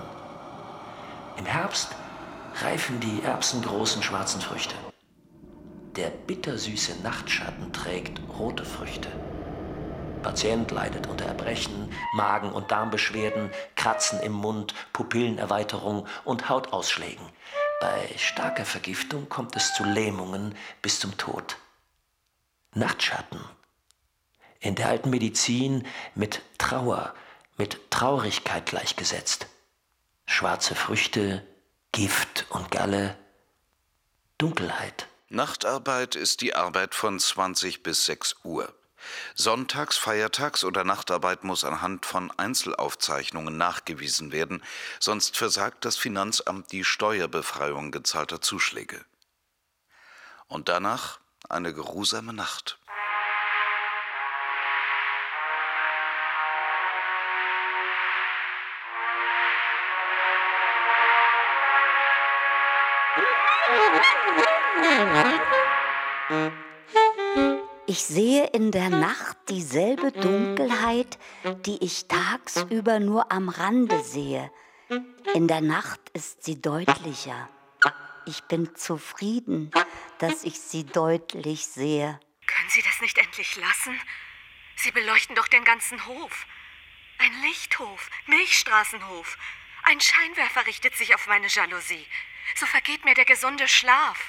Im Herbst reifen die erbsengroßen schwarzen Früchte. Der bittersüße Nachtschatten trägt rote Früchte. Patient leidet unter Erbrechen, Magen- und Darmbeschwerden, Kratzen im Mund, Pupillenerweiterung und Hautausschlägen. Bei starker Vergiftung kommt es zu Lähmungen bis zum Tod. Nachtschatten. In der alten Medizin mit Trauer, mit Traurigkeit gleichgesetzt. Schwarze Früchte, Gift und Galle, Dunkelheit. Nachtarbeit ist die Arbeit von zwanzig bis sechs Uhr. Sonntags, Feiertags oder Nachtarbeit muss anhand von Einzelaufzeichnungen nachgewiesen werden, sonst versagt das Finanzamt die Steuerbefreiung gezahlter Zuschläge. Und danach eine geruhsame Nacht. Ich sehe in der Nacht dieselbe Dunkelheit, die ich tagsüber nur am Rande sehe. In der Nacht ist sie deutlicher. Ich bin zufrieden, dass ich sie deutlich sehe. Können Sie das nicht endlich lassen? Sie beleuchten doch den ganzen Hof. Ein Lichthof, Milchstraßenhof. Ein Scheinwerfer richtet sich auf meine Jalousie. So vergeht mir der gesunde Schlaf.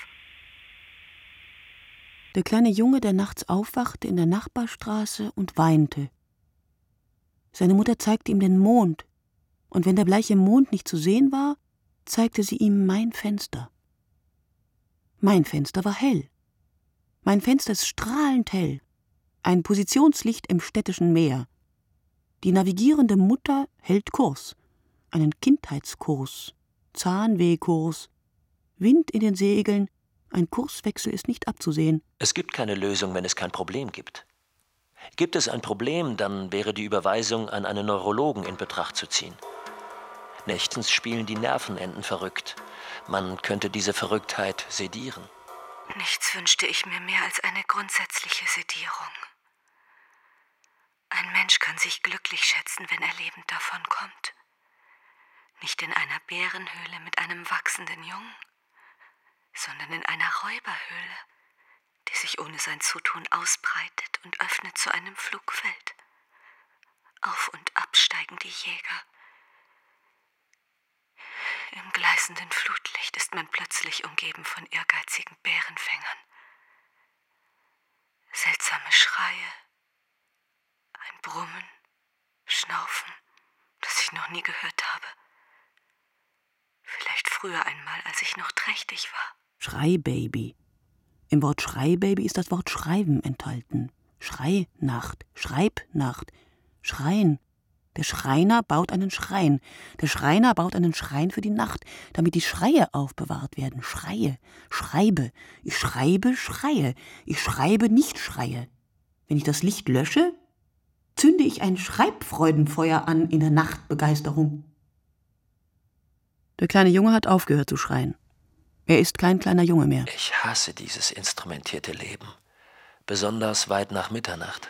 Der kleine Junge, der nachts aufwachte in der Nachbarstraße und weinte. Seine Mutter zeigte ihm den Mond, und wenn der bleiche Mond nicht zu sehen war, zeigte sie ihm mein Fenster. Mein Fenster war hell. Mein Fenster ist strahlend hell, ein Positionslicht im städtischen Meer. Die navigierende Mutter hält Kurs, einen Kindheitskurs, Zahnwehkurs, Wind in den Segeln, ein Kurswechsel ist nicht abzusehen. Es gibt keine Lösung, wenn es kein Problem gibt. Gibt es ein Problem, dann wäre die Überweisung an einen Neurologen in Betracht zu ziehen. Nächtens spielen die Nervenenden verrückt. Man könnte diese Verrücktheit sedieren. Nichts wünschte ich mir mehr als eine grundsätzliche Sedierung. Ein Mensch kann sich glücklich schätzen, wenn er lebend davonkommt. Nicht in einer Bärenhöhle mit einem wachsenden Jungen, sondern in einer Räuberhöhle, die sich ohne sein Zutun ausbreitet und öffnet zu einem Flugfeld. Auf und ab steigen die Jäger. Im gleißenden Flutlicht ist man plötzlich umgeben von ehrgeizigen Bärenfängern. Seltsame Schreie, ein Brummen, Schnaufen, das ich noch nie gehört habe. Vielleicht früher einmal, als ich noch trächtig war. Schreibaby. Im Wort Schreibaby ist das Wort Schreiben enthalten. Schreinacht, Schreibnacht, Schrein. Der Schreiner baut einen Schrein. Der Schreiner baut einen Schrein für die Nacht, damit die Schreie aufbewahrt werden. Schreie, schreibe. Ich schreibe, schreie. Ich schreibe, nicht schreie. Wenn ich das Licht lösche, zünde ich ein Schreibfreudenfeuer an in der Nachtbegeisterung. Der kleine Junge hat aufgehört zu schreien. Er ist kein kleiner Junge mehr. Ich hasse dieses instrumentierte Leben. Besonders weit nach Mitternacht.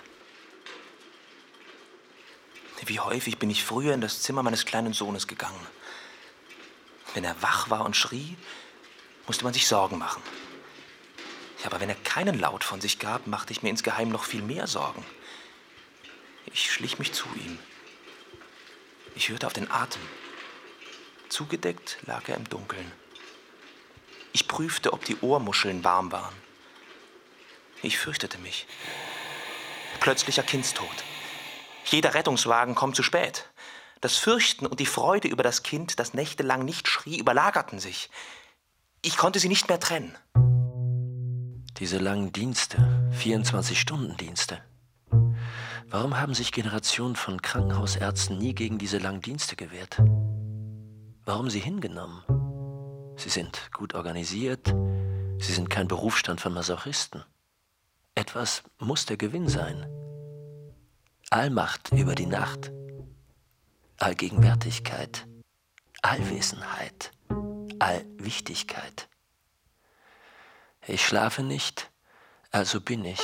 Wie häufig bin ich früher in das Zimmer meines kleinen Sohnes gegangen. Wenn er wach war und schrie, musste man sich Sorgen machen. Ja, aber wenn er keinen Laut von sich gab, machte ich mir insgeheim noch viel mehr Sorgen. Ich schlich mich zu ihm. Ich hörte auf den Atem. Zugedeckt lag er im Dunkeln. Ich prüfte, ob die Ohrmuscheln warm waren. Ich fürchtete mich. Plötzlicher Kindstod. Jeder Rettungswagen kommt zu spät. Das Fürchten und die Freude über das Kind, das nächtelang nicht schrie, überlagerten sich. Ich konnte sie nicht mehr trennen. Diese langen Dienste, vierundzwanzig-Stunden-Dienste. Warum haben sich Generationen von Krankenhausärzten nie gegen diese langen Dienste gewehrt? Warum sie hingenommen? Sie sind gut organisiert, sie sind kein Berufsstand von Masochisten. Etwas muss der Gewinn sein. Allmacht über die Nacht, Allgegenwärtigkeit, Allwesenheit, Allwichtigkeit. Ich schlafe nicht, also bin ich.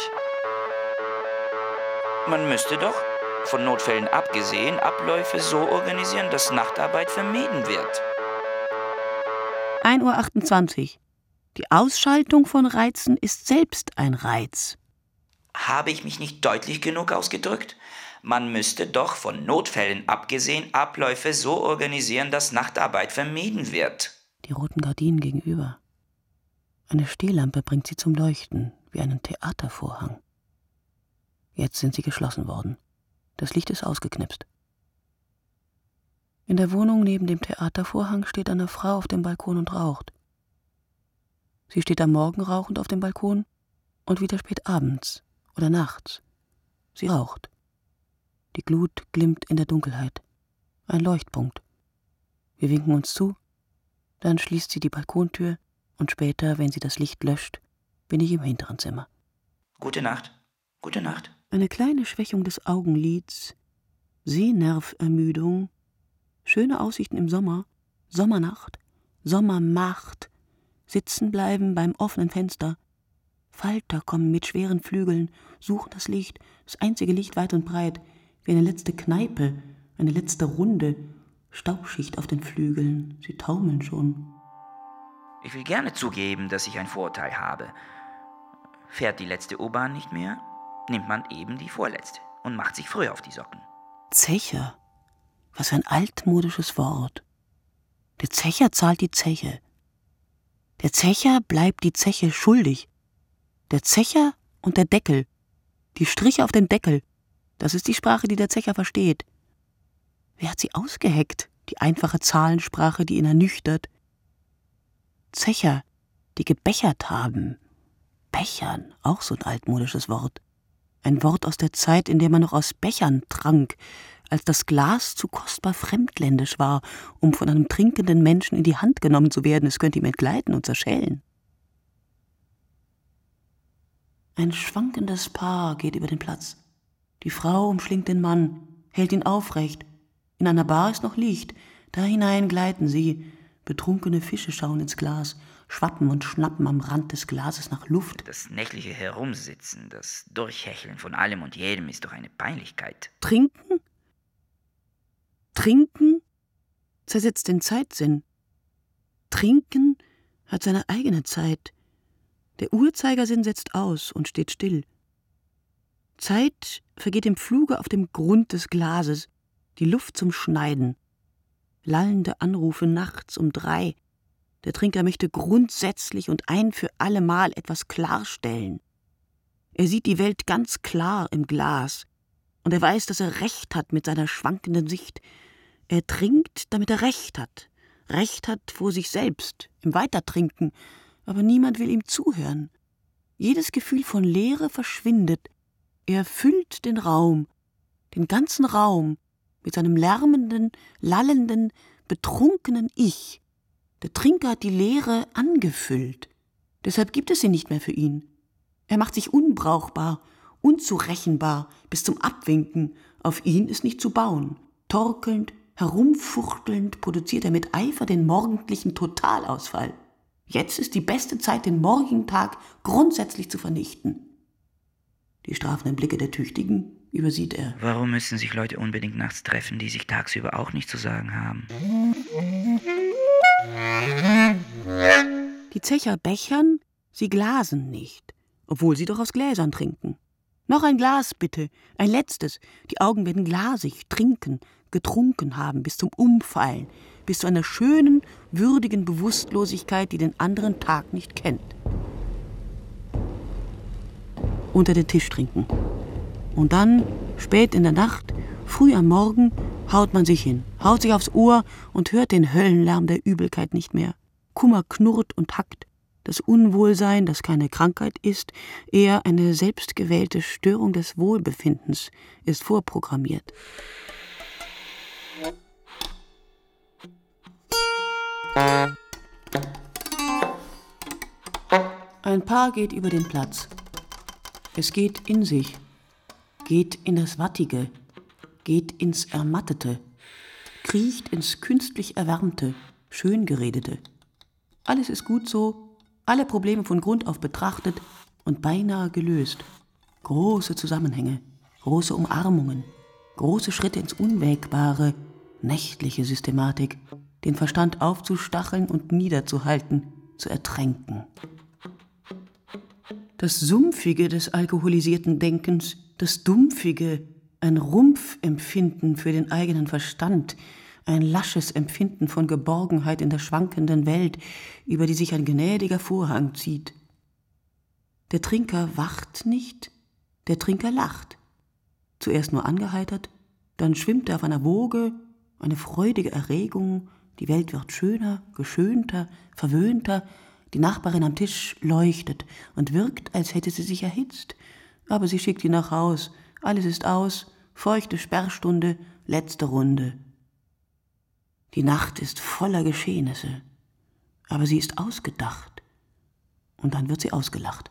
Man müsste doch, von Notfällen abgesehen, Abläufe so organisieren, dass Nachtarbeit vermieden wird. ein Uhr achtundzwanzig. Die Ausschaltung von Reizen ist selbst ein Reiz. Habe ich mich nicht deutlich genug ausgedrückt? Man müsste doch, von Notfällen abgesehen, Abläufe so organisieren, dass Nachtarbeit vermieden wird. Die roten Gardinen gegenüber. Eine Stehlampe bringt sie zum Leuchten, wie einen Theatervorhang. Jetzt sind sie geschlossen worden. Das Licht ist ausgeknipst. In der Wohnung neben dem Theatervorhang steht eine Frau auf dem Balkon und raucht. Sie steht am Morgen rauchend auf dem Balkon und wieder spät abends oder nachts. Sie raucht. Die Glut glimmt in der Dunkelheit. Ein Leuchtpunkt. Wir winken uns zu, dann schließt sie die Balkontür und später, wenn sie das Licht löscht, bin ich im hinteren Zimmer. Gute Nacht. Gute Nacht. Eine kleine Schwächung des Augenlids, Sehnervermüdung, schöne Aussichten im Sommer, Sommernacht, Sommermacht, sitzen bleiben beim offenen Fenster. Falter kommen mit schweren Flügeln, suchen das Licht, das einzige Licht weit und breit, wie eine letzte Kneipe, eine letzte Runde, Staubschicht auf den Flügeln, sie taumeln schon. Ich will gerne zugeben, dass ich ein Vorteil habe. Fährt die letzte U-Bahn nicht mehr, nimmt man eben die vorletzte und macht sich früher auf die Socken. Zecher, was für ein altmodisches Wort. Der Zecher zahlt die Zeche. Der Zecher bleibt die Zeche schuldig. Der Zecher und der Deckel, die Striche auf den Deckel, das ist die Sprache, die der Zecher versteht. Wer hat sie ausgeheckt, die einfache Zahlensprache, die ihn ernüchtert? Zecher, die gebechert haben. Bechern, auch so ein altmodisches Wort. Ein Wort aus der Zeit, in der man noch aus Bechern trank, als das Glas zu kostbar fremdländisch war, um von einem trinkenden Menschen in die Hand genommen zu werden, es könnte ihm entgleiten und zerschellen. Ein schwankendes Paar geht über den Platz. Die Frau umschlingt den Mann, hält ihn aufrecht. In einer Bar ist noch Licht, da hinein gleiten sie. Betrunkene Fische schauen ins Glas, schwappen und schnappen am Rand des Glases nach Luft. Das nächtliche Herumsitzen, das Durchhecheln von allem und jedem ist doch eine Peinlichkeit. Trinken? Trinken zersetzt den Zeitsinn. Trinken hat seine eigene Zeit. Der Uhrzeigersinn setzt aus und steht still. Zeit vergeht im Fluge auf dem Grund des Glases, die Luft zum Schneiden. Lallende Anrufe nachts um drei. Der Trinker möchte grundsätzlich und ein für allemal etwas klarstellen. Er sieht die Welt ganz klar im Glas und er weiß, dass er Recht hat mit seiner schwankenden Sicht. Er trinkt, damit er Recht hat. Recht hat vor sich selbst, im Weitertrinken, aber niemand will ihm zuhören. Jedes Gefühl von Leere verschwindet. Er füllt den Raum, den ganzen Raum, mit seinem lärmenden, lallenden, betrunkenen Ich. Der Trinker hat die Leere angefüllt. Deshalb gibt es sie nicht mehr für ihn. Er macht sich unbrauchbar, unzurechenbar, bis zum Abwinken. Auf ihn ist nicht zu bauen. Torkelnd, herumfuchtelnd produziert er mit Eifer den morgendlichen Totalausfall. Jetzt ist die beste Zeit, den morgigen Tag grundsätzlich zu vernichten. Die strafenden Blicke der Tüchtigen übersieht er. Warum müssen sich Leute unbedingt nachts treffen, die sich tagsüber auch nicht zu sagen haben? Die Zecher bechern, sie glasen nicht, obwohl sie doch aus Gläsern trinken. Noch ein Glas, bitte, ein letztes. Die Augen werden glasig, trinken, getrunken haben, bis zum Umfallen, bis zu einer schönen, würdigen Bewusstlosigkeit, die den anderen Tag nicht kennt. Unter den Tisch trinken. Und dann, spät in der Nacht, früh am Morgen, haut man sich hin, haut sich aufs Ohr und hört den Höllenlärm der Übelkeit nicht mehr. Kummer knurrt und hackt. Das Unwohlsein, das keine Krankheit ist, eher eine selbstgewählte Störung des Wohlbefindens, ist vorprogrammiert. Ein Paar geht über den Platz. Es geht in sich, geht in das Wattige, geht ins Ermattete, kriecht ins künstlich Erwärmte, Schöngeredete. Alles ist gut so, alle Probleme von Grund auf betrachtet und beinahe gelöst. Große Zusammenhänge, große Umarmungen, große Schritte ins Unwägbare, nächtliche Systematik, den Verstand aufzustacheln und niederzuhalten, zu ertränken. Das Sumpfige des alkoholisierten Denkens, das Dumpfige, ein Rumpfempfinden für den eigenen Verstand, ein lasches Empfinden von Geborgenheit in der schwankenden Welt, über die sich ein gnädiger Vorhang zieht. Der Trinker wacht nicht, der Trinker lacht. Zuerst nur angeheitert, dann schwimmt er auf einer Woge, eine freudige Erregung, die Welt wird schöner, geschönter, verwöhnter, die Nachbarin am Tisch leuchtet und wirkt, als hätte sie sich erhitzt. Aber sie schickt ihn nach Haus, alles ist aus, feuchte Sperrstunde, letzte Runde. Die Nacht ist voller Geschehnisse, aber sie ist ausgedacht. Und dann wird sie ausgelacht.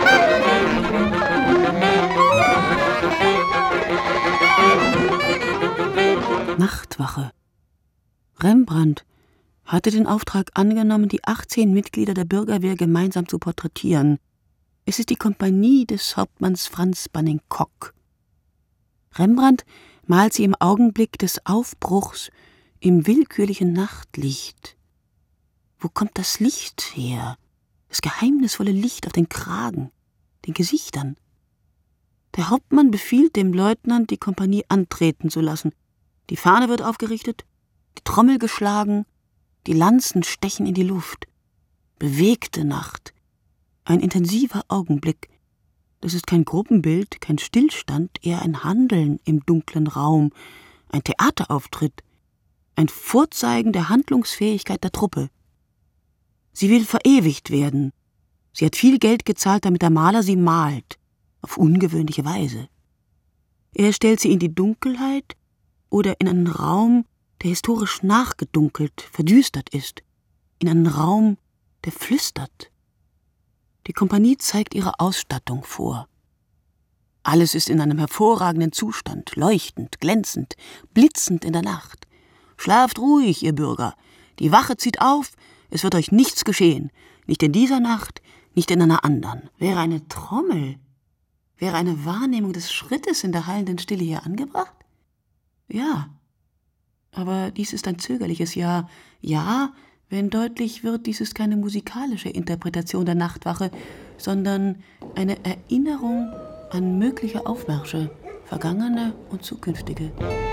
Nachtwache. Rembrandt hatte den Auftrag angenommen, die achtzehn Mitglieder der Bürgerwehr gemeinsam zu porträtieren. Es ist die Kompanie des Hauptmanns Franz Banning-Kock. Rembrandt malt sie im Augenblick des Aufbruchs im willkürlichen Nachtlicht. Wo kommt das Licht her? Das geheimnisvolle Licht auf den Kragen, den Gesichtern. Der Hauptmann befiehlt dem Leutnant, die Kompanie antreten zu lassen. Die Fahne wird aufgerichtet, die Trommel geschlagen, die Lanzen stechen in die Luft. Bewegte Nacht, ein intensiver Augenblick. Das ist kein Gruppenbild, kein Stillstand, eher ein Handeln im dunklen Raum, ein Theaterauftritt, ein Vorzeigen der Handlungsfähigkeit der Truppe. Sie will verewigt werden. Sie hat viel Geld gezahlt, damit der Maler sie malt, auf ungewöhnliche Weise. Er stellt sie in die Dunkelheit oder in einen Raum, der historisch nachgedunkelt, verdüstert ist, in einen Raum, der flüstert. Die Kompanie zeigt ihre Ausstattung vor. Alles ist in einem hervorragenden Zustand, leuchtend, glänzend, blitzend in der Nacht. Schlaft ruhig, ihr Bürger. Die Wache zieht auf, es wird euch nichts geschehen. Nicht in dieser Nacht, nicht in einer anderen. Wäre eine Trommel, wäre eine Wahrnehmung des Schrittes in der hallenden Stille hier angebracht? Ja. Aber dies ist ein zögerliches Ja. Ja, wenn deutlich wird, dies ist keine musikalische Interpretation der Nachtwache, sondern eine Erinnerung an mögliche Aufmärsche, vergangene und zukünftige.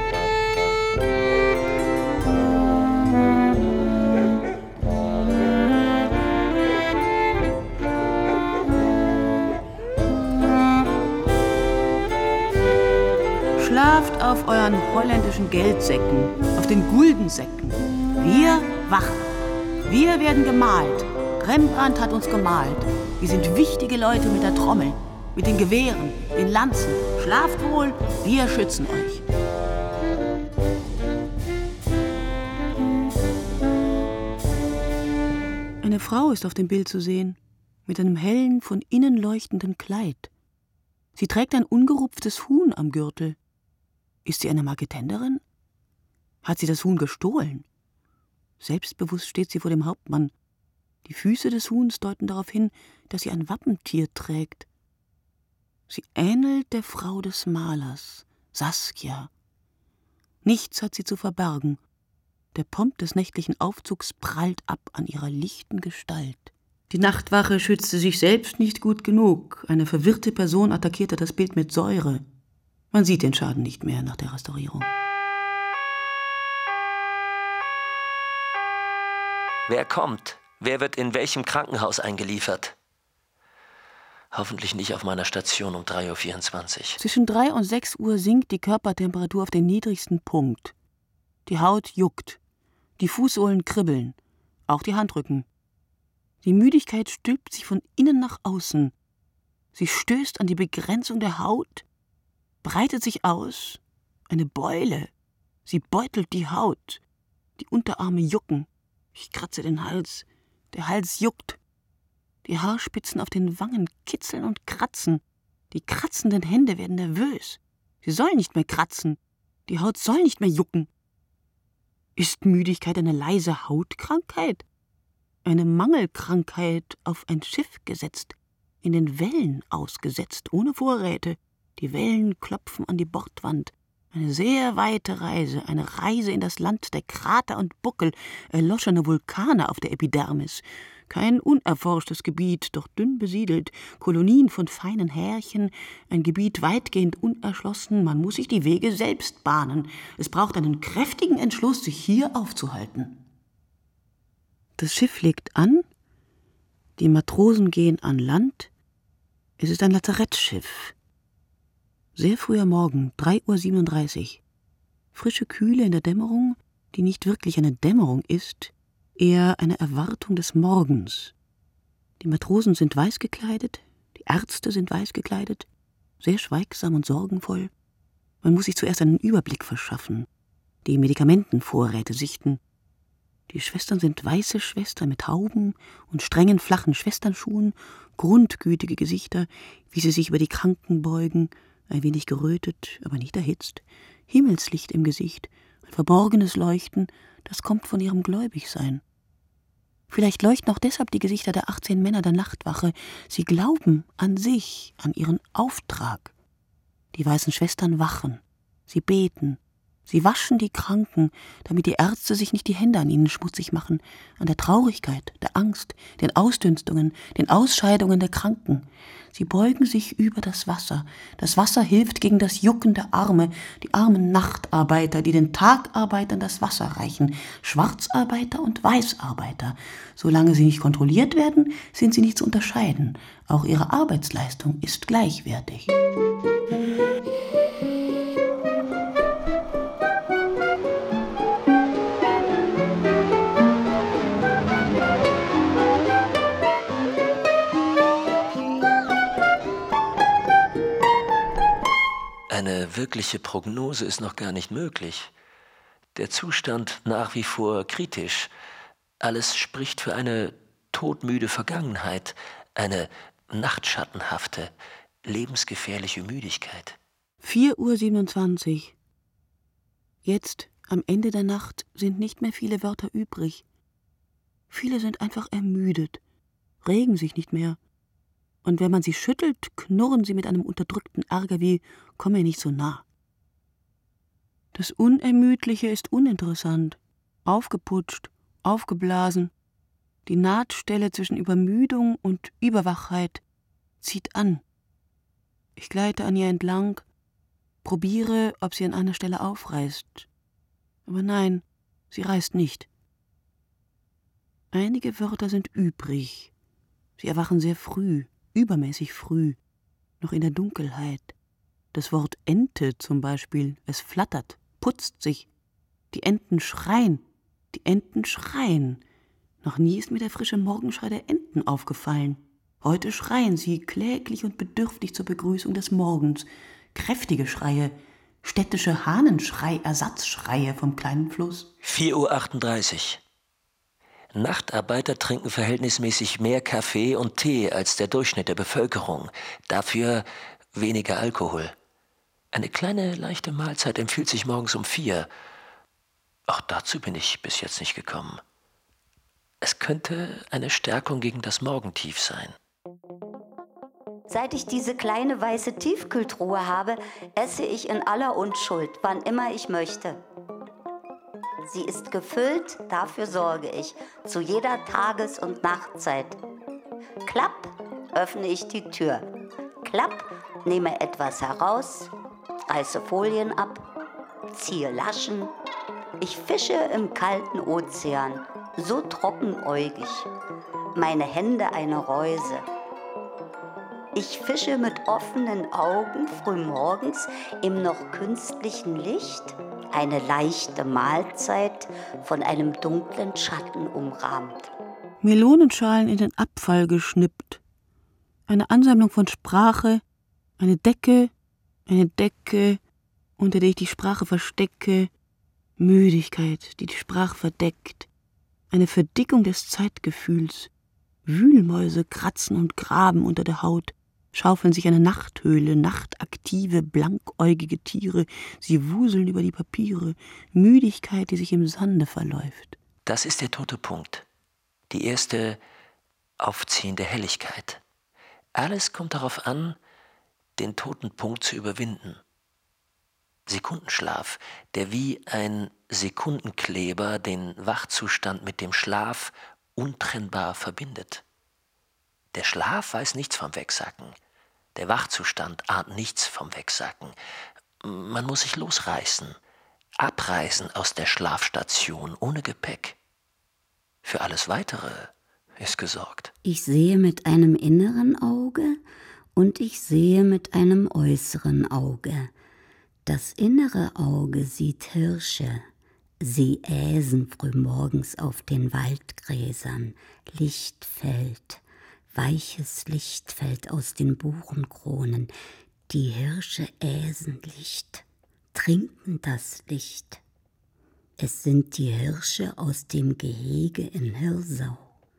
Schlaft auf euren holländischen Geldsäcken, auf den Guldensäcken. Wir wachen. Wir werden gemalt. Rembrandt hat uns gemalt. Wir sind wichtige Leute mit der Trommel, mit den Gewehren, den Lanzen. Schlaft wohl, wir schützen euch. Eine Frau ist auf dem Bild zu sehen, mit einem hellen, von innen leuchtenden Kleid. Sie trägt ein ungerupftes Huhn am Gürtel. Ist sie eine Marketenderin? Hat sie das Huhn gestohlen? Selbstbewusst steht sie vor dem Hauptmann. Die Füße des Huhns deuten darauf hin, dass sie ein Wappentier trägt. Sie ähnelt der Frau des Malers, Saskia. Nichts hat sie zu verbergen. Der Pomp des nächtlichen Aufzugs prallt ab an ihrer lichten Gestalt. Die Nachtwache schützte sich selbst nicht gut genug. Eine verwirrte Person attackierte das Bild mit Säure. Man sieht den Schaden nicht mehr nach der Restaurierung. Wer kommt? Wer wird in welchem Krankenhaus eingeliefert? Hoffentlich nicht auf meiner Station um drei Uhr vierundzwanzig. Zwischen drei und sechs Uhr sinkt die Körpertemperatur auf den niedrigsten Punkt. Die Haut juckt, die Fußsohlen kribbeln, auch die Handrücken. Die Müdigkeit stülpt sich von innen nach außen. Sie stößt an die Begrenzung der Haut, breitet sich aus, eine Beule. Sie beutelt die Haut. Die Unterarme jucken. Ich kratze den Hals. Der Hals juckt. Die Haarspitzen auf den Wangen kitzeln und kratzen. Die kratzenden Hände werden nervös. Sie sollen nicht mehr kratzen. Die Haut soll nicht mehr jucken. Ist Müdigkeit eine leise Hautkrankheit? Eine Mangelkrankheit auf ein Schiff gesetzt, in den Wellen ausgesetzt, ohne Vorräte. Die Wellen klopfen an die Bordwand. Eine sehr weite Reise, eine Reise in das Land der Krater und Buckel, erloschene Vulkane auf der Epidermis. Kein unerforschtes Gebiet, doch dünn besiedelt, Kolonien von feinen Härchen, ein Gebiet weitgehend unerschlossen, man muss sich die Wege selbst bahnen. Es braucht einen kräftigen Entschluss, sich hier aufzuhalten. Das Schiff legt an, die Matrosen gehen an Land. Es ist ein Lazarettschiff. Sehr früher Morgen, drei Uhr siebenunddreißig. Frische Kühle in der Dämmerung, die nicht wirklich eine Dämmerung ist, eher eine Erwartung des Morgens. Die Matrosen sind weiß gekleidet, die Ärzte sind weiß gekleidet, sehr schweigsam und sorgenvoll. Man muss sich zuerst einen Überblick verschaffen, die Medikamentenvorräte sichten. Die Schwestern sind weiße Schwestern mit Hauben und strengen, flachen Schwesternschuhen, grundgütige Gesichter, wie sie sich über die Kranken beugen, ein wenig gerötet, aber nicht erhitzt, Himmelslicht im Gesicht, ein verborgenes Leuchten, das kommt von ihrem Gläubigsein. Vielleicht leuchten auch deshalb die Gesichter der achtzehn Männer der Nachtwache. Sie glauben an sich, an ihren Auftrag. Die weißen Schwestern wachen, sie beten, sie waschen die Kranken, damit die Ärzte sich nicht die Hände an ihnen schmutzig machen, an der Traurigkeit, der Angst, den Ausdünstungen, den Ausscheidungen der Kranken. Sie beugen sich über das Wasser. Das Wasser hilft gegen das Jucken der Arme, die armen Nachtarbeiter, die den Tagarbeitern das Wasser reichen, Schwarzarbeiter und Weißarbeiter. Solange sie nicht kontrolliert werden, sind sie nicht zu unterscheiden. Auch ihre Arbeitsleistung ist gleichwertig. Eine wirkliche Prognose ist noch gar nicht möglich. Der Zustand nach wie vor kritisch. Alles spricht für eine todmüde Vergangenheit, eine nachtschattenhafte, lebensgefährliche Müdigkeit. vier Uhr siebenundzwanzig. Jetzt, am Ende der Nacht, sind nicht mehr viele Wörter übrig. Viele sind einfach ermüdet, regen sich nicht mehr. Und wenn man sie schüttelt, knurren sie mit einem unterdrückten Ärger wie »Komm mir nicht so nah«. Das Unermüdliche ist uninteressant, aufgeputscht, aufgeblasen. Die Nahtstelle zwischen Übermüdung und Überwachheit zieht an. Ich gleite an ihr entlang, probiere, ob sie an einer Stelle aufreißt. Aber nein, sie reißt nicht. Einige Wörter sind übrig. Sie erwachen sehr früh, übermäßig früh, noch in der Dunkelheit. Das Wort Ente zum Beispiel, es flattert, putzt sich. Die Enten schreien, die Enten schreien. Noch nie ist mir der frische Morgenschrei der Enten aufgefallen. Heute schreien sie kläglich und bedürftig zur Begrüßung des Morgens. Kräftige Schreie, städtische Hahnenschrei, Ersatzschreie vom kleinen Fluss. vier Uhr achtunddreißig. Nachtarbeiter trinken verhältnismäßig mehr Kaffee und Tee als der Durchschnitt der Bevölkerung. Dafür weniger Alkohol. Eine kleine, leichte Mahlzeit empfiehlt sich morgens um vier. Auch dazu bin ich bis jetzt nicht gekommen. Es könnte eine Stärkung gegen das Morgentief sein. Seit ich diese kleine weiße Tiefkühltruhe habe, esse ich in aller Unschuld, wann immer ich möchte. Sie ist gefüllt, dafür sorge ich, zu jeder Tages- und Nachtzeit. Klapp, öffne ich die Tür. Klapp, nehme etwas heraus, reiße Folien ab, ziehe Laschen. Ich fische im kalten Ozean, so trockenäugig. Meine Hände eine Reuse. Ich fische mit offenen Augen frühmorgens im noch künstlichen Licht, eine leichte Mahlzeit von einem dunklen Schatten umrahmt. Melonenschalen in den Abfall geschnippt. Eine Ansammlung von Sprache, eine Decke, eine Decke, unter der ich die Sprache verstecke, Müdigkeit, die die Sprache verdeckt, eine Verdickung des Zeitgefühls. Wühlmäuse kratzen und graben unter der Haut, schaufeln sich eine Nachthöhle, nachtaktive, blankäugige Tiere, sie wuseln über die Papiere, Müdigkeit, die sich im Sande verläuft. Das ist der tote Punkt. Die erste aufziehende Helligkeit. Alles kommt darauf an, den toten Punkt zu überwinden. Sekundenschlaf, der wie ein Sekundenkleber den Wachzustand mit dem Schlaf untrennbar verbindet. Der Schlaf weiß nichts vom Wegsacken. Der Wachzustand ahnt nichts vom Wegsacken. Man muss sich losreißen, abreißen aus der Schlafstation ohne Gepäck. Für alles Weitere ist gesorgt. Ich sehe mit einem inneren Auge und ich sehe mit einem äußeren Auge. Das innere Auge sieht Hirsche. Sie äsen frühmorgens auf den Waldgräsern. Licht fällt. Weiches Licht fällt aus den Buchenkronen. Die Hirsche äsen Licht, trinken das Licht. Es sind die Hirsche aus dem Gehege in Hirsau.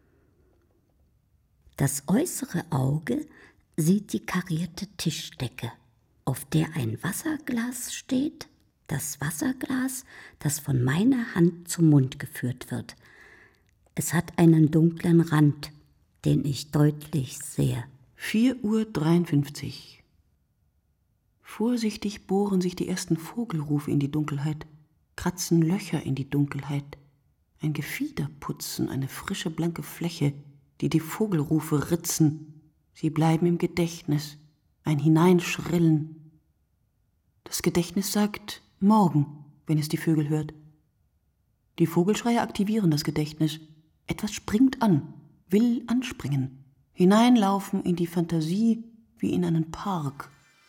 Das äußere Auge sieht die karierte Tischdecke, auf der ein Wasserglas steht, das Wasserglas, das von meiner Hand zum Mund geführt wird. Es hat einen dunklen Rand, den ich deutlich sehe. vier Uhr dreiundfünfzig. Vorsichtig bohren sich die ersten Vogelrufe in die Dunkelheit, kratzen Löcher in die Dunkelheit. Ein Gefieder putzen, eine frische, blanke Fläche, die die Vogelrufe ritzen. Sie bleiben im Gedächtnis, ein Hineinschrillen. Das Gedächtnis sagt morgen, wenn es die Vögel hört. Die Vogelschreie aktivieren das Gedächtnis. Etwas springt an, will anspringen. Hineinlaufen in die Fantasie wie in einen Park.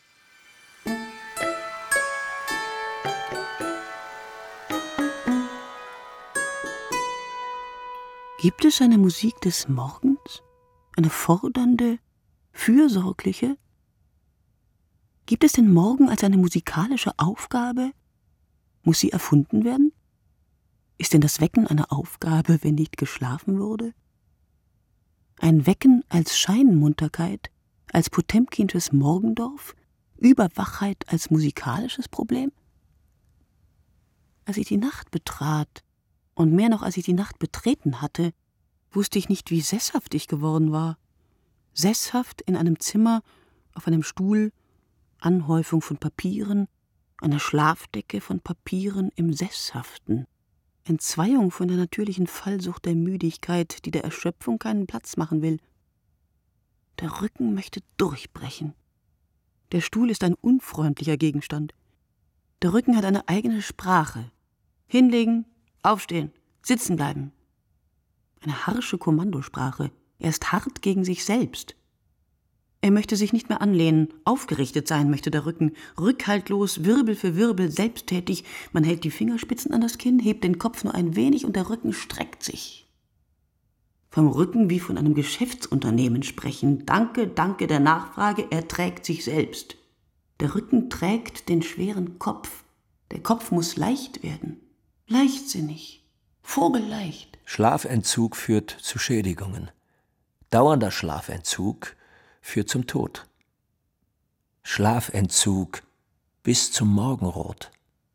Gibt es eine Musik des Morgens? Eine fordernde, fürsorgliche? Gibt es den Morgen als eine musikalische Aufgabe? Muss sie erfunden werden? Ist denn das Wecken eine Aufgabe, wenn nicht geschlafen wurde? Ein Wecken als Scheinmunterkeit, als Potemkinsches Morgendorf, Überwachheit als musikalisches Problem? Als ich die Nacht betrat, und mehr noch, als ich die Nacht betreten hatte, wusste ich nicht, wie sesshaft ich geworden war. Sesshaft in einem Zimmer, auf einem Stuhl, Anhäufung von Papieren, einer Schlafdecke von Papieren im Sesshaften. Entzweiung von der natürlichen Fallsucht der Müdigkeit, die der Erschöpfung keinen Platz machen will. Der Rücken möchte durchbrechen. Der Stuhl ist ein unfreundlicher Gegenstand. Der Rücken hat eine eigene Sprache. Hinlegen, aufstehen, sitzen bleiben. Eine harsche Kommandosprache. Er ist hart gegen sich selbst. Er möchte sich nicht mehr anlehnen. Aufgerichtet sein möchte der Rücken. Rückhaltlos, Wirbel für Wirbel, selbsttätig. Man hält die Fingerspitzen an das Kinn, hebt den Kopf nur ein wenig und der Rücken streckt sich. Vom Rücken wie von einem Geschäftsunternehmen sprechen. Danke, danke der Nachfrage, er trägt sich selbst. Der Rücken trägt den schweren Kopf. Der Kopf muss leicht werden. Leichtsinnig. Vogelleicht. Schlafentzug führt zu Schädigungen. Dauernder Schlafentzug führt zum Tod. Schlafentzug bis zum Morgenrot.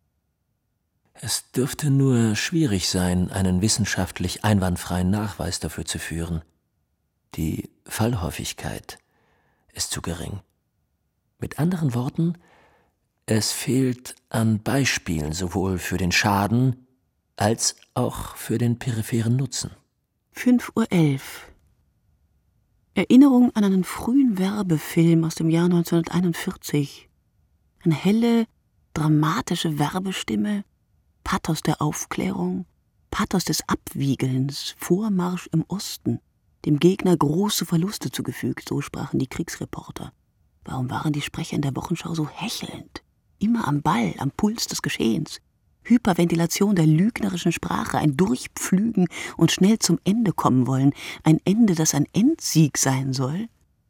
Es dürfte nur schwierig sein, einen wissenschaftlich einwandfreien Nachweis dafür zu führen. Die Fallhäufigkeit ist zu gering. Mit anderen Worten, es fehlt an Beispielen sowohl für den Schaden als auch für den peripheren Nutzen. fünf Uhr elf. Erinnerung an einen frühen Werbefilm aus dem Jahr neunzehnhunderteinundvierzig. Eine helle, dramatische Werbestimme, Pathos der Aufklärung, Pathos des Abwiegelns, Vormarsch im Osten, dem Gegner große Verluste zugefügt, so sprachen die Kriegsreporter. Warum waren die Sprecher in der Wochenschau so hechelnd? Immer am Ball, am Puls des Geschehens. Hyperventilation der lügnerischen Sprache, ein Durchpflügen und schnell zum Ende kommen wollen, ein Ende, das ein Endsieg sein soll.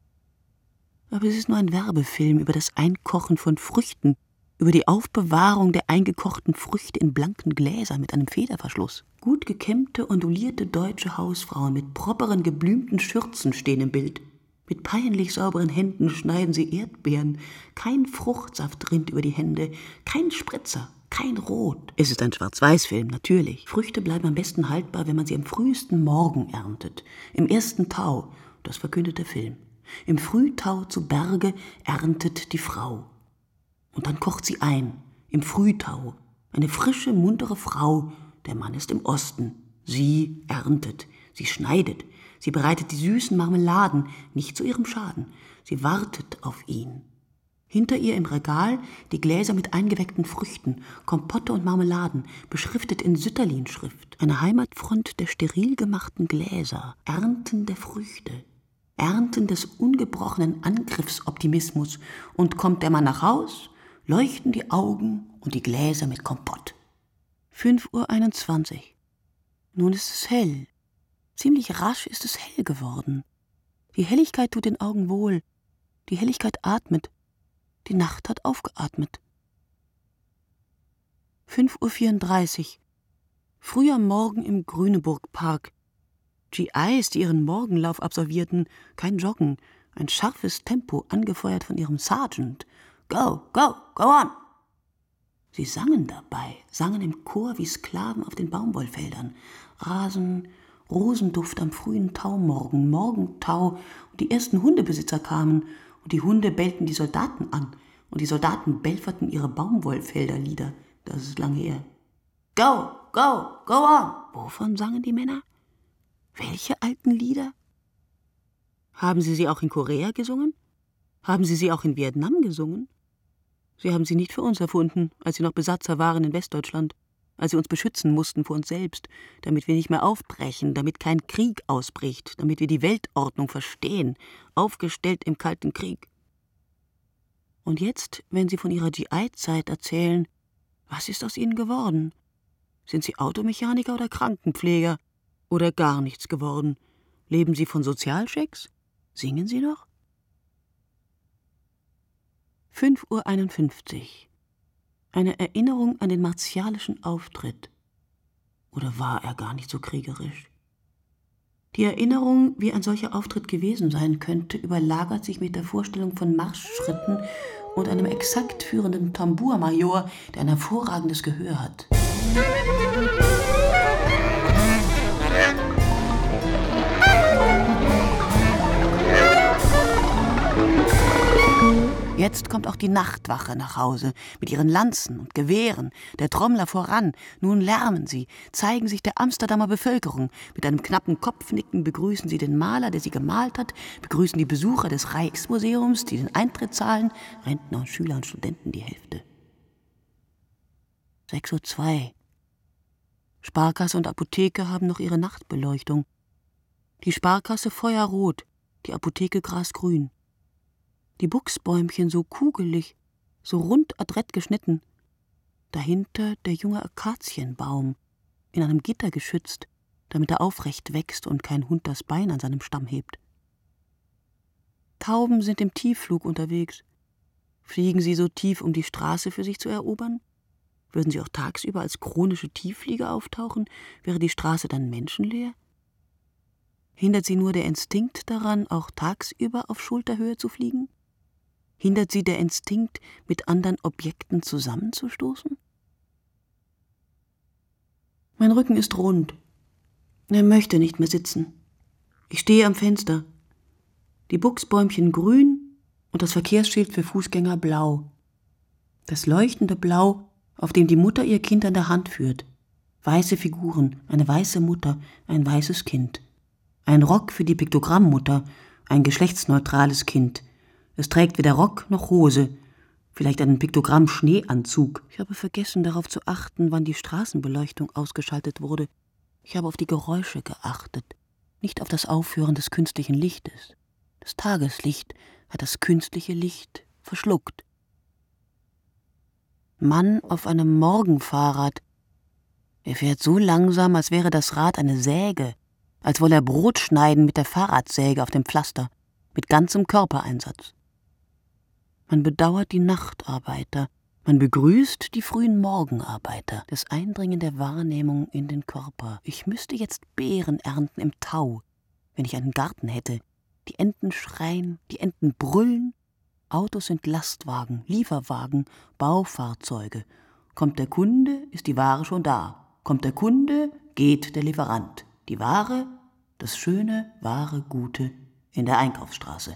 Aber es ist nur ein Werbefilm über das Einkochen von Früchten, über die Aufbewahrung der eingekochten Früchte in blanken Gläsern mit einem Federverschluss. Gut gekämmte, ondulierte deutsche Hausfrauen mit properen, geblümten Schürzen stehen im Bild. Mit peinlich sauberen Händen schneiden sie Erdbeeren. Kein Fruchtsaft rinnt über die Hände, kein Spritzer. Kein Rot. Es ist ein Schwarz-Weiß-Film, natürlich. Früchte bleiben am besten haltbar, wenn man sie am frühesten Morgen erntet. Im ersten Tau, das verkündet der Film. Im Frühtau zu Berge erntet die Frau. Und dann kocht sie ein, im Frühtau. Eine frische, muntere Frau. Der Mann ist im Osten. Sie erntet, sie schneidet. Sie bereitet die süßen Marmeladen, nicht zu ihrem Schaden. Sie wartet auf ihn. Hinter ihr im Regal die Gläser mit eingeweckten Früchten, Kompotte und Marmeladen, beschriftet in Sütterlin-Schrift. Eine Heimatfront der steril gemachten Gläser, Ernten der Früchte, Ernten des ungebrochenen Angriffsoptimismus. Und kommt der Mann nach Haus, leuchten die Augen und die Gläser mit Kompott. fünf Uhr einundzwanzig. Nun ist es hell. Ziemlich rasch ist es hell geworden. Die Helligkeit tut den Augen wohl. Die Helligkeit atmet. Die Nacht hat aufgeatmet. fünf Uhr vierunddreißig. Früh am Morgen im Grüneburg-Park. G Is, die ihren Morgenlauf absolvierten, kein Joggen, ein scharfes Tempo, angefeuert von ihrem Sergeant. Go, go, go on! Sie sangen dabei, sangen im Chor wie Sklaven auf den Baumwollfeldern. Rasen, Rosenduft am frühen Taumorgen, Morgentau, und die ersten Hundebesitzer kamen, und die Hunde bellten die Soldaten an, und die Soldaten belferten ihre Baumwollfelderlieder. Das ist lange her. Go, go, go on! Wovon sangen die Männer? Welche alten Lieder? Haben Sie sie auch in Korea gesungen? Haben Sie sie auch in Vietnam gesungen? Sie haben sie nicht für uns erfunden, als sie noch Besatzer waren in Westdeutschland, als sie uns beschützen mussten vor uns selbst, damit wir nicht mehr aufbrechen, damit kein Krieg ausbricht, damit wir die Weltordnung verstehen, aufgestellt im Kalten Krieg. Und jetzt, wenn Sie von Ihrer G I-Zeit erzählen, was ist aus Ihnen geworden? Sind Sie Automechaniker oder Krankenpfleger? Oder gar nichts geworden? Leben Sie von Sozialschecks? Singen Sie noch? fünf Uhr einundfünfzig. Eine Erinnerung an den martialischen Auftritt. Oder war er gar nicht so kriegerisch? Die Erinnerung, wie ein solcher Auftritt gewesen sein könnte, überlagert sich mit der Vorstellung von Marschschritten und einem exakt führenden Tambourmajor, der ein hervorragendes Gehör hat. Jetzt kommt auch die Nachtwache nach Hause, mit ihren Lanzen und Gewehren, der Trommler voran. Nun lärmen sie, zeigen sich der Amsterdamer Bevölkerung. Mit einem knappen Kopfnicken begrüßen sie den Maler, der sie gemalt hat, begrüßen die Besucher des Rijksmuseums, die den Eintritt zahlen, Rentner und Schüler und Studenten die Hälfte. sechs Uhr zwei. Sparkasse und Apotheke haben noch ihre Nachtbeleuchtung. Die Sparkasse feuerrot, die Apotheke grasgrün. Die Buchsbäumchen so kugelig, so rund adrett geschnitten. Dahinter der junge Akazienbaum, in einem Gitter geschützt, damit er aufrecht wächst und kein Hund das Bein an seinem Stamm hebt. Tauben sind im Tiefflug unterwegs. Fliegen sie so tief, um die Straße für sich zu erobern? Würden sie auch tagsüber als chronische Tiefflieger auftauchen, wäre die Straße dann menschenleer? Hindert sie nur der Instinkt daran, auch tagsüber auf Schulterhöhe zu fliegen? Hindert sie der Instinkt, mit anderen Objekten zusammenzustoßen? Mein Rücken ist rund. Er möchte nicht mehr sitzen. Ich stehe am Fenster. Die Buchsbäumchen grün und das Verkehrsschild für Fußgänger blau. Das leuchtende Blau, auf dem die Mutter ihr Kind an der Hand führt. Weiße Figuren, eine weiße Mutter, ein weißes Kind. Ein Rock für die Piktogrammmutter, ein geschlechtsneutrales Kind. Es trägt weder Rock noch Hose, vielleicht einen Piktogramm-Schneeanzug. Ich habe vergessen, darauf zu achten, wann die Straßenbeleuchtung ausgeschaltet wurde. Ich habe auf die Geräusche geachtet, nicht auf das Aufhören des künstlichen Lichtes. Das Tageslicht hat das künstliche Licht verschluckt. Mann auf einem Morgenfahrrad. Er fährt so langsam, als wäre das Rad eine Säge, als wolle er Brot schneiden mit der Fahrradsäge auf dem Pflaster, mit ganzem Körpereinsatz. Man bedauert die Nachtarbeiter, man begrüßt die frühen Morgenarbeiter, das Eindringen der Wahrnehmung in den Körper. Ich müsste jetzt Beeren ernten im Tau, wenn ich einen Garten hätte. Die Enten schreien, die Enten brüllen. Autos sind Lastwagen, Lieferwagen, Baufahrzeuge. Kommt der Kunde, ist die Ware schon da. Kommt der Kunde, geht der Lieferant. Die Ware, das schöne, wahre, Gute in der Einkaufsstraße.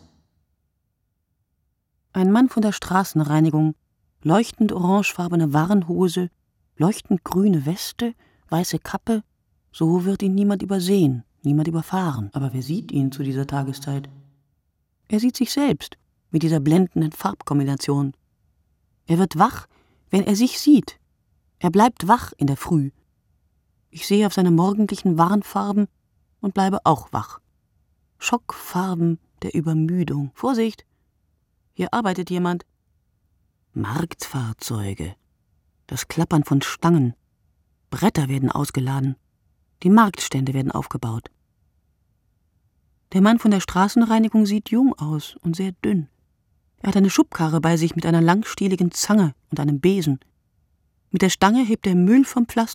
Ein Mann von der Straßenreinigung, leuchtend orangefarbene Warnhose, leuchtend grüne Weste, weiße Kappe, so wird ihn niemand übersehen, niemand überfahren. Aber wer sieht ihn zu dieser Tageszeit? Er sieht sich selbst mit dieser blendenden Farbkombination. Er wird wach, wenn er sich sieht. Er bleibt wach in der Früh. Ich sehe auf seine morgendlichen Warnfarben und bleibe auch wach. Schockfarben der Übermüdung. Vorsicht! Hier arbeitet jemand. Marktfahrzeuge. Das Klappern von Stangen. Bretter werden ausgeladen. Die Marktstände werden aufgebaut. Der Mann von der Straßenreinigung sieht jung aus und sehr dünn. Er hat eine Schubkarre bei sich mit einer langstieligen Zange und einem Besen. Mit der Stange hebt er Müll vom Pflaster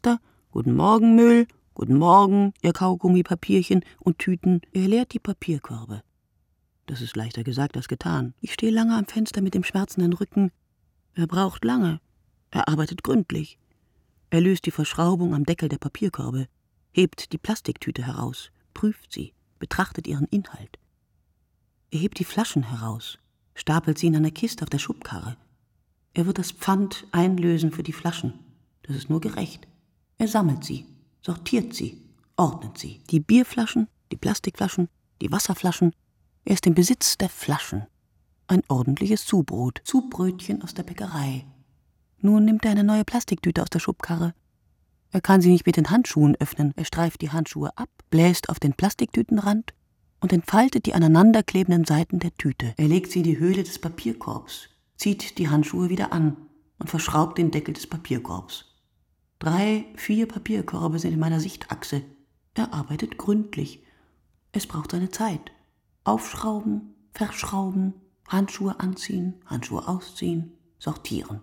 Guten Morgen, Müll. Guten Morgen, Ihr Kaugummi, Papierchen und Tüten. Er leert die Papierkörbe. Das ist leichter gesagt als getan. Ich stehe lange am Fenster mit dem schmerzenden Rücken. Er braucht lange. Er arbeitet gründlich. Er löst die Verschraubung am Deckel der Papierkörbe, hebt die Plastiktüte heraus, prüft sie, betrachtet ihren Inhalt. Er hebt die Flaschen heraus, stapelt sie in einer Kiste auf der Schubkarre. Er wird das Pfand einlösen für die Flaschen. Das ist nur gerecht. Er sammelt sie, sortiert sie, ordnet sie. Die Bierflaschen, die Plastikflaschen, die Wasserflaschen. Er ist im Besitz der Flaschen. Ein ordentliches Zubrot, Zubrötchen aus der Bäckerei. Nun nimmt er eine neue Plastiktüte aus der Schubkarre. Er kann sie nicht mit den Handschuhen öffnen. Er streift die Handschuhe ab, bläst auf den Plastiktütenrand und entfaltet die aneinanderklebenden Seiten der Tüte. Er legt sie in die Höhle des Papierkorbs, zieht die Handschuhe wieder an und verschraubt den Deckel des Papierkorbs. Drei, vier Papierkörbe sind in meiner Sichtachse. Er arbeitet gründlich. Es braucht seine Zeit. Aufschrauben, verschrauben, Handschuhe anziehen, Handschuhe ausziehen, sortieren.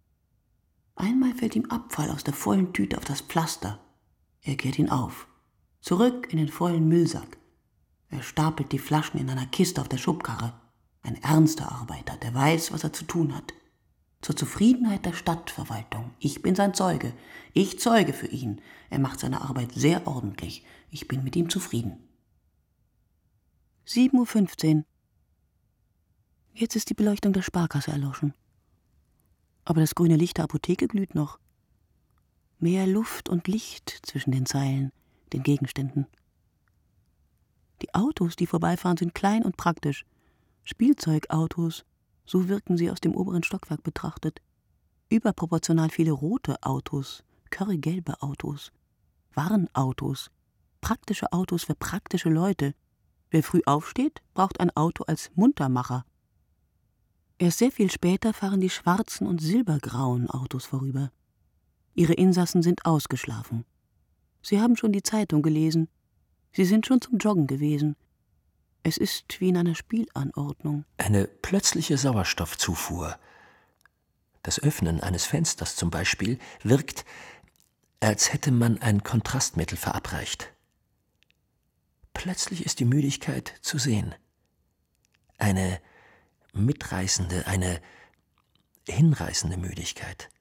Einmal fällt ihm Abfall aus der vollen Tüte auf das Pflaster. Er kehrt ihn auf. Zurück in den vollen Müllsack. Er stapelt die Flaschen in einer Kiste auf der Schubkarre. Ein ernster Arbeiter, der weiß, was er zu tun hat. Zur Zufriedenheit der Stadtverwaltung. Ich bin sein Zeuge. Ich zeuge für ihn. Er macht seine Arbeit sehr ordentlich. Ich bin mit ihm zufrieden. sieben Uhr fünfzehn. Jetzt ist die Beleuchtung der Sparkasse erloschen. Aber das grüne Licht der Apotheke glüht noch. Mehr Luft und Licht zwischen den Zeilen, den Gegenständen. Die Autos, die vorbeifahren, sind klein und praktisch. Spielzeugautos, so wirken sie aus dem oberen Stockwerk betrachtet. Überproportional viele rote Autos, currygelbe Autos, Warnautos, praktische Autos für praktische Leute. Wer früh aufsteht, braucht ein Auto als Muntermacher. Erst sehr viel später fahren die schwarzen und silbergrauen Autos vorüber. Ihre Insassen sind ausgeschlafen. Sie haben schon die Zeitung gelesen. Sie sind schon zum Joggen gewesen. Es ist wie in einer Spielanordnung. Eine plötzliche Sauerstoffzufuhr, das Öffnen eines Fensters zum Beispiel, wirkt, als hätte man ein Kontrastmittel verabreicht. Plötzlich ist die Müdigkeit zu sehen. Eine mitreißende, eine hinreißende Müdigkeit.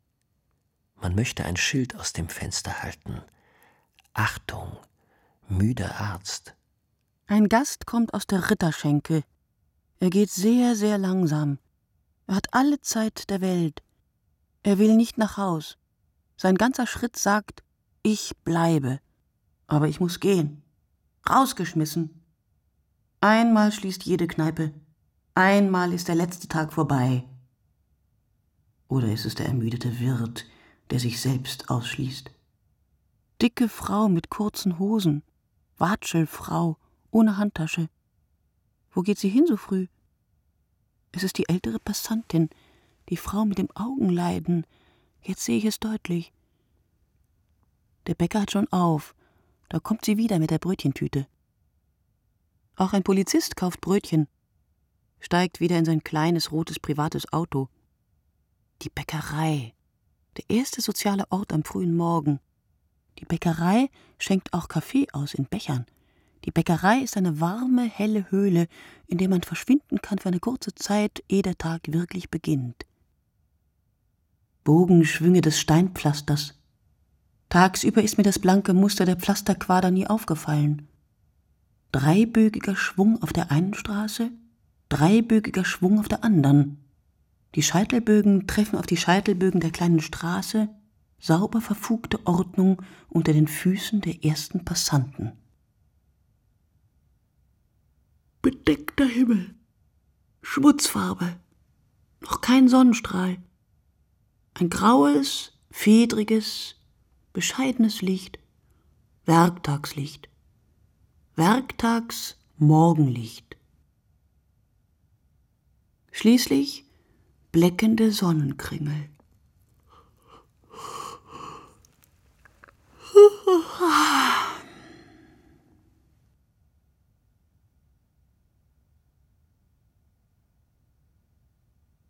Man möchte ein Schild aus dem Fenster halten. Achtung, müder Arzt. Ein Gast kommt aus der Ritterschenke. Er geht sehr, sehr langsam. Er hat alle Zeit der Welt. Er will nicht nach Haus. Sein ganzer Schritt sagt, ich bleibe. Aber ich muss gehen. Rausgeschmissen. Einmal schließt jede Kneipe. Einmal ist der letzte Tag vorbei. Oder ist es der ermüdete Wirt, der sich selbst ausschließt? Dicke Frau mit kurzen Hosen. Watschelfrau, ohne Handtasche. Wo geht sie hin so früh? Es ist die ältere Passantin, die Frau mit dem Augenleiden. Jetzt sehe ich es deutlich. Der Bäcker hat schon auf. Da kommt sie wieder mit der Brötchentüte. Auch ein Polizist kauft Brötchen, steigt wieder in sein kleines, rotes, privates Auto. Die Bäckerei, der erste soziale Ort am frühen Morgen. Die Bäckerei schenkt auch Kaffee aus in Bechern. Die Bäckerei ist eine warme, helle Höhle, in der man verschwinden kann für eine kurze Zeit, ehe der Tag wirklich beginnt. Bogenschwünge des Steinpflasters. Tagsüber ist mir das blanke Muster der Pflasterquader nie aufgefallen. Dreibögiger Schwung auf der einen Straße, dreibögiger Schwung auf der anderen. Die Scheitelbögen treffen auf die Scheitelbögen der kleinen Straße, sauber verfugte Ordnung unter den Füßen der ersten Passanten. Bedeckter Himmel, Schmutzfarbe, noch kein Sonnenstrahl. Ein graues, fedriges, bescheidenes Licht, Werktagslicht, Werktags-Morgenlicht. Schließlich bleckende Sonnenkringel.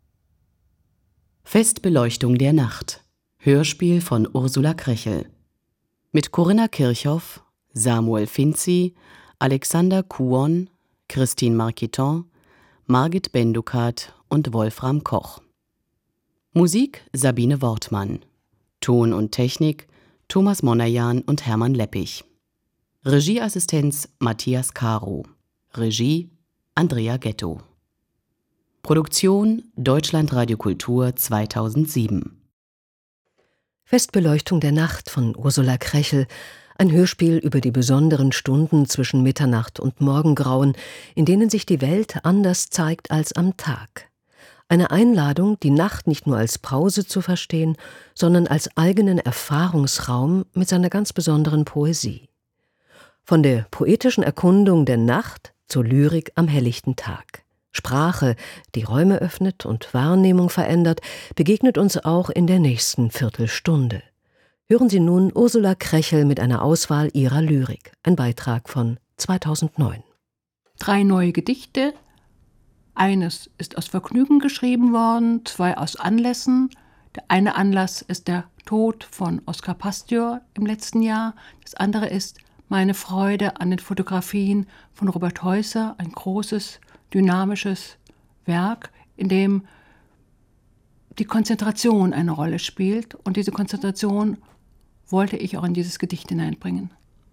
Festbeleuchtung der Nacht. Hörspiel von Ursula Krechel. Mit Corinna Kirchhoff, Samuel Finzi, Alexander Kuon, Christine Marquiton, Margit Bendukat und Wolfram Koch. Musik Sabine Wortmann. Ton und Technik Thomas Monajan und Hermann Leppich. Regieassistenz Matthias Caro. Regie Andrea Ghetto. Produktion Deutschlandradio Kultur zweitausendsieben. Festbeleuchtung der Nacht von Ursula Krechel, ein Hörspiel über die besonderen Stunden zwischen Mitternacht und Morgengrauen, in denen sich die Welt anders zeigt als am Tag. Eine Einladung, die Nacht nicht nur als Pause zu verstehen, sondern als eigenen Erfahrungsraum mit seiner ganz besonderen Poesie. Von der poetischen Erkundung der Nacht zur Lyrik am helllichten Tag. Sprache, die Räume öffnet und Wahrnehmung verändert, begegnet uns auch in der nächsten Viertelstunde. Hören Sie nun Ursula Krechel mit einer Auswahl ihrer Lyrik. Ein Beitrag von zweitausendneun. Drei neue Gedichte. Eines ist aus Vergnügen geschrieben worden, zwei aus Anlässen. Der eine Anlass ist der Tod von Oskar Pastior im letzten Jahr. Das andere ist meine Freude an den Fotografien von Robert Heusser, ein großes, dynamisches Werk, in dem die Konzentration eine Rolle spielt. Und diese Konzentration wollte ich auch in dieses Gedicht hineinbringen.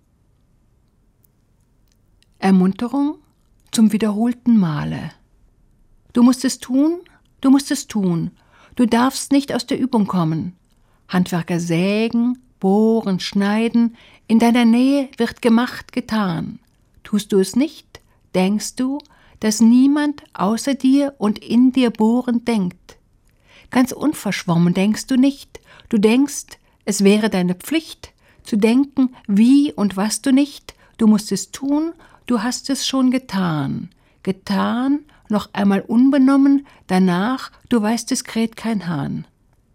Ermunterung zum wiederholten Male. Du musst es tun, du musst es tun. Du darfst nicht aus der Übung kommen. Handwerker sägen, bohren, schneiden. In deiner Nähe wird gemacht, getan. Tust du es nicht, denkst du, dass niemand außer dir und in dir bohrend denkt. Ganz unverschwommen denkst du nicht. Du denkst, es wäre deine Pflicht, zu denken, wie und was du nicht. Du musst es tun, du hast es schon getan. Getan, noch einmal unbenommen, danach, du weißt, es kräht kein Hahn.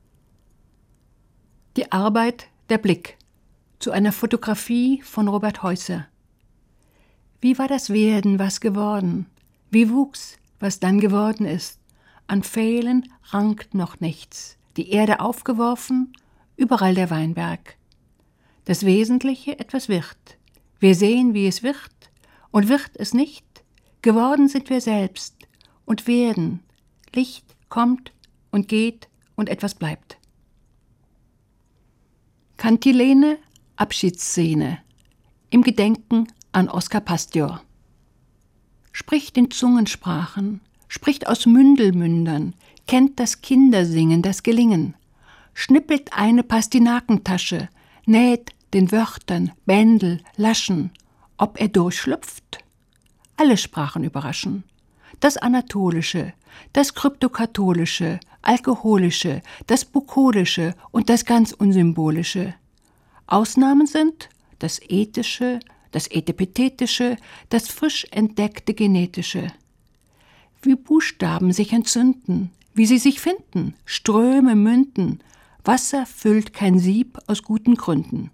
Die Arbeit, der Blick. Zu einer Fotografie von Robert Heusser. Wie war das Werden, was geworden? Wie wuchs, was dann geworden ist? An Pfählen rankt noch nichts. Die Erde aufgeworfen, überall der Weinberg. Das Wesentliche etwas wird. Wir sehen, wie es wird, und wird es nicht. Geworden sind wir selbst und werden. Licht kommt und geht und etwas bleibt. Kantilene, Abschiedsszene. Im Gedenken an Oskar Pastior. Spricht in Zungensprachen, spricht aus Mündelmündern, kennt das Kindersingen, das Gelingen, schnippelt eine Pastinakentasche, näht den Wörtern Bändel, Laschen, ob er durchschlüpft. Alle Sprachen überraschen. Das Anatolische, das Kryptokatholische, Alkoholische, das Bukolische und das ganz Unsymbolische. Ausnahmen sind das Ethische, das Etepetetische, das frisch entdeckte Genetische. Wie Buchstaben sich entzünden, wie sie sich finden, Ströme münden, Wasser füllt kein Sieb aus guten Gründen.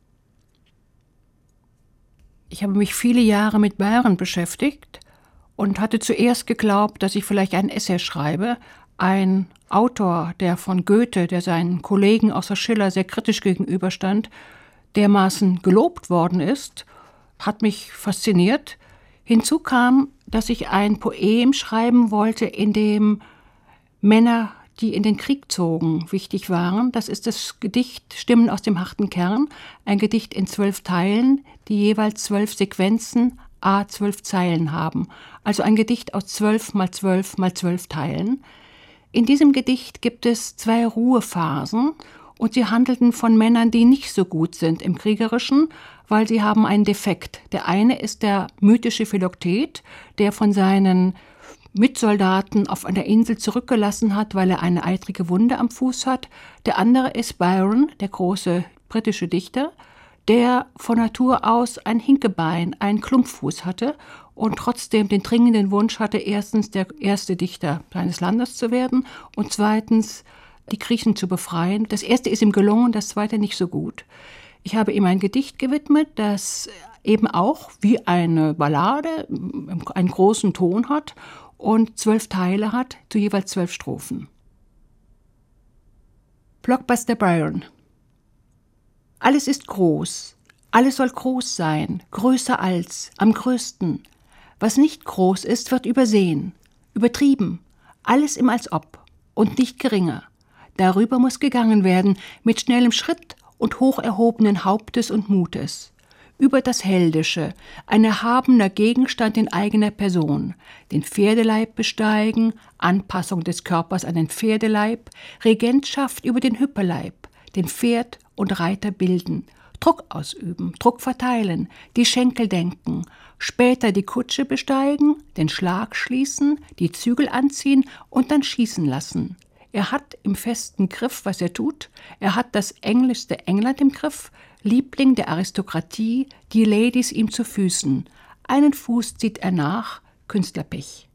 Ich habe mich viele Jahre mit Bayern beschäftigt und hatte zuerst geglaubt, dass ich vielleicht ein Essay schreibe. Ein Autor, der von Goethe, der seinen Kollegen außer Schiller sehr kritisch gegenüberstand, dermaßen gelobt worden ist, hat mich fasziniert. Hinzu kam, dass ich ein Poem schreiben wollte, in dem Männer, die in den Krieg zogen, wichtig waren. Das ist das Gedicht Stimmen aus dem harten Kern, ein Gedicht in zwölf Teilen, die jeweils zwölf Sequenzen, a zwölf Zeilen haben. Also ein Gedicht aus zwölf mal zwölf mal zwölf Teilen. In diesem Gedicht gibt es zwei Ruhephasen und sie handelten von Männern, die nicht so gut sind im Kriegerischen, weil sie haben einen Defekt. Der eine ist der mythische Philoktet, der von seinen Mitsoldaten auf einer Insel zurückgelassen hat, weil er eine eitrige Wunde am Fuß hat. Der andere ist Byron, der große britische Dichter, der von Natur aus ein Hinkebein, einen Klumpfuß hatte und trotzdem den dringenden Wunsch hatte, erstens der erste Dichter seines Landes zu werden und zweitens die Griechen zu befreien. Das erste ist ihm gelungen, das zweite nicht so gut. Ich habe ihm ein Gedicht gewidmet, das eben auch wie eine Ballade einen großen Ton hat und zwölf Teile hat, zu jeweils zwölf Strophen. Blockbuster Byron. Alles ist groß, alles soll groß sein, größer als, am größten. Was nicht groß ist, wird übersehen, übertrieben, alles im Als ob und nicht geringer. Darüber muss gegangen werden, mit schnellem Schritt und hoch erhobenen Hauptes und Mutes. Über das Heldische, ein erhabener Gegenstand in eigener Person, den Pferdeleib besteigen, Anpassung des Körpers an den Pferdeleib, Regentschaft über den Hüppeleib, den Pferd und Reiter bilden, Druck ausüben, Druck verteilen, die Schenkel denken, später die Kutsche besteigen, den Schlag schließen, die Zügel anziehen und dann schießen lassen. Er hat im festen Griff, was er tut, er hat das englischste England im Griff, Liebling der Aristokratie, die Ladies ihm zu Füßen. Einen Fuß zieht er nach, Künstlerpech.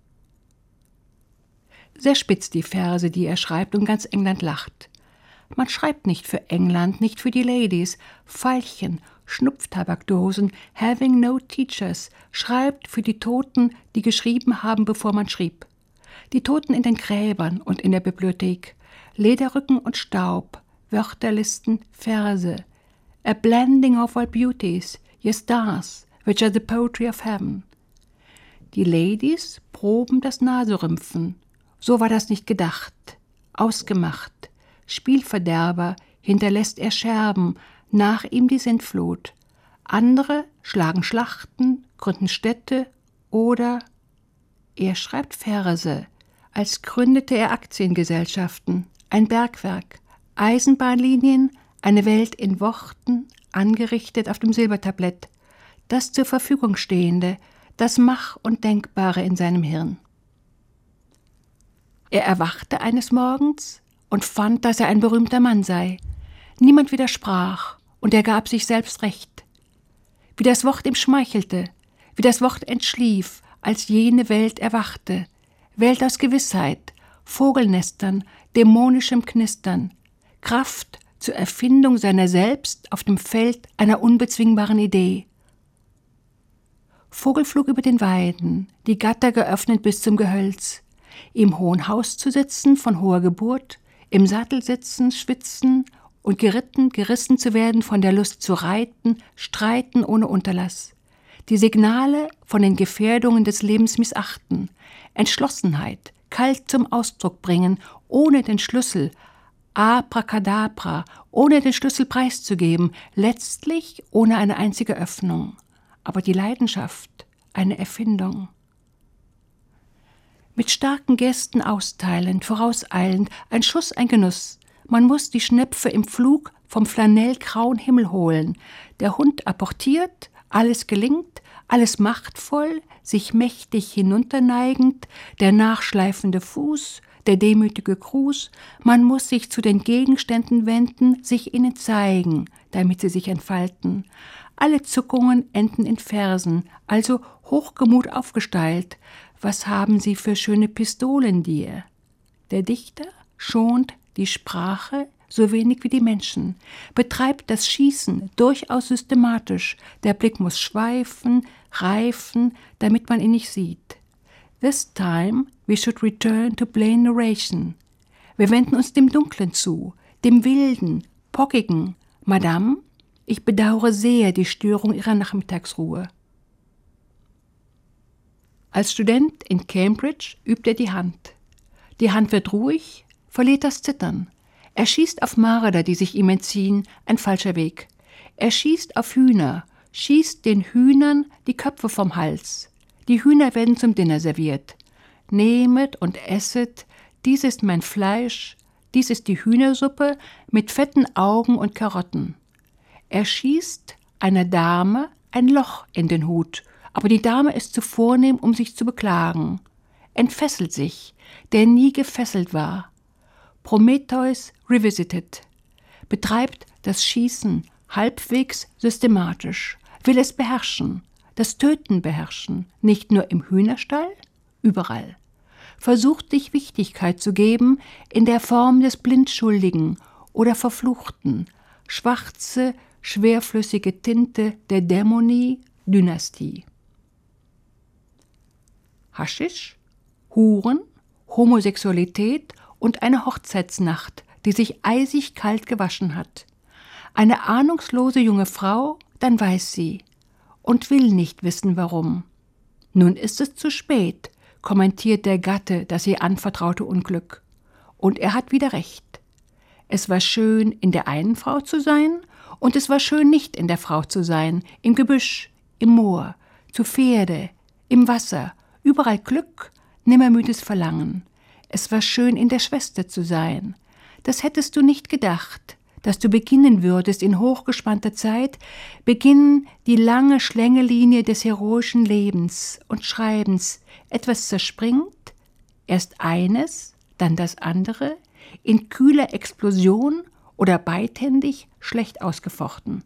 Sehr spitz die Verse, die er schreibt, und ganz England lacht. Man schreibt nicht für England, nicht für die Ladies. Veilchen, Schnupftabakdosen, having no teachers, schreibt für die Toten, die geschrieben haben, bevor man schrieb. Die Toten in den Gräbern und in der Bibliothek, Lederrücken und Staub, Wörterlisten, Verse, a blending of all beauties, your stars, which are the poetry of heaven. Die Ladies proben das Naserümpfen. So war das nicht gedacht, ausgemacht. Spielverderber, hinterlässt er Scherben, nach ihm die Sintflut. Andere schlagen Schlachten, gründen Städte oder er schreibt Verse, als gründete er Aktiengesellschaften, ein Bergwerk, Eisenbahnlinien, eine Welt in Worten, angerichtet auf dem Silbertablett, das zur Verfügung Stehende, das Mach- und Denkbare in seinem Hirn. Er erwachte eines Morgens und fand, dass er ein berühmter Mann sei. Niemand widersprach, und er gab sich selbst recht. Wie das Wort ihm schmeichelte, wie das Wort entschlief, als jene Welt erwachte, Welt aus Gewissheit, Vogelnestern, dämonischem Knistern, Kraft zur Erfindung seiner selbst auf dem Feld einer unbezwingbaren Idee. Vogelflug über den Weiden, die Gatter geöffnet bis zum Gehölz, im hohen Haus zu sitzen von hoher Geburt, im Sattel sitzen, schwitzen und geritten, gerissen zu werden von der Lust zu reiten, streiten ohne Unterlass. Die Signale von den Gefährdungen des Lebens missachten, Entschlossenheit, kalt zum Ausdruck bringen, ohne den Schlüssel, abracadabra, ohne den Schlüssel preiszugeben, letztlich ohne eine einzige Öffnung. Aber die Leidenschaft, eine Erfindung. Mit starken Gesten austeilend, vorauseilend, ein Schuss, ein Genuss. Man muss die Schnepfe im Flug vom flanellgrauen Himmel holen. Der Hund apportiert, alles gelingt, alles machtvoll, sich mächtig hinunterneigend, der nachschleifende Fuß, der demütige Gruß. Man muss sich zu den Gegenständen wenden, sich ihnen zeigen, damit sie sich entfalten. Alle Zuckungen enden in Versen, also Hochgemut aufgesteilt. Was haben Sie für schöne Pistolen dir? Der Dichter schont die Sprache so wenig wie die Menschen, betreibt das Schießen durchaus systematisch. Der Blick muss schweifen, reifen, damit man ihn nicht sieht. This time we should return to plain narration. Wir wenden uns dem Dunklen zu, dem Wilden, Pockigen. Madame, ich bedauere sehr die Störung Ihrer Nachmittagsruhe. Als Student in Cambridge übt er die Hand. Die Hand wird ruhig, verliert das Zittern. Er schießt auf Marder, die sich ihm entziehen, ein falscher Weg. Er schießt auf Hühner, schießt den Hühnern die Köpfe vom Hals. Die Hühner werden zum Dinner serviert. Nehmet und esset, dies ist mein Fleisch, dies ist die Hühnersuppe mit fetten Augen und Karotten. Er schießt einer Dame ein Loch in den Hut, aber die Dame ist zu vornehm, um sich zu beklagen. Entfesselt sich, der nie gefesselt war. Prometheus revisited, betreibt das Schießen halbwegs systematisch, will es beherrschen, das Töten beherrschen, nicht nur im Hühnerstall, überall. Versucht dich Wichtigkeit zu geben in der Form des Blindschuldigen oder Verfluchten, schwarze, schwerflüssige Tinte der Dämonie, Dynastie. Haschisch, Huren, Homosexualität und eine Hochzeitsnacht, die sich eisig kalt gewaschen hat. Eine ahnungslose junge Frau, dann weiß sie und will nicht wissen, warum. Nun ist es zu spät, kommentiert der Gatte das ihr anvertraute Unglück. Und er hat wieder recht. Es war schön, in der einen Frau zu sein, und es war schön, nicht in der Frau zu sein, im Gebüsch, im Moor, zu Pferde, im Wasser, überall Glück, nimmermüdes Verlangen. Es war schön, in der Schwester zu sein. Das hättest du nicht gedacht, dass du beginnen würdest in hochgespannter Zeit, beginnen die lange Schlängelinie des heroischen Lebens und Schreibens. Etwas zerspringt, erst eines, dann das andere, in kühler Explosion oder beidhändig schlecht ausgefochten.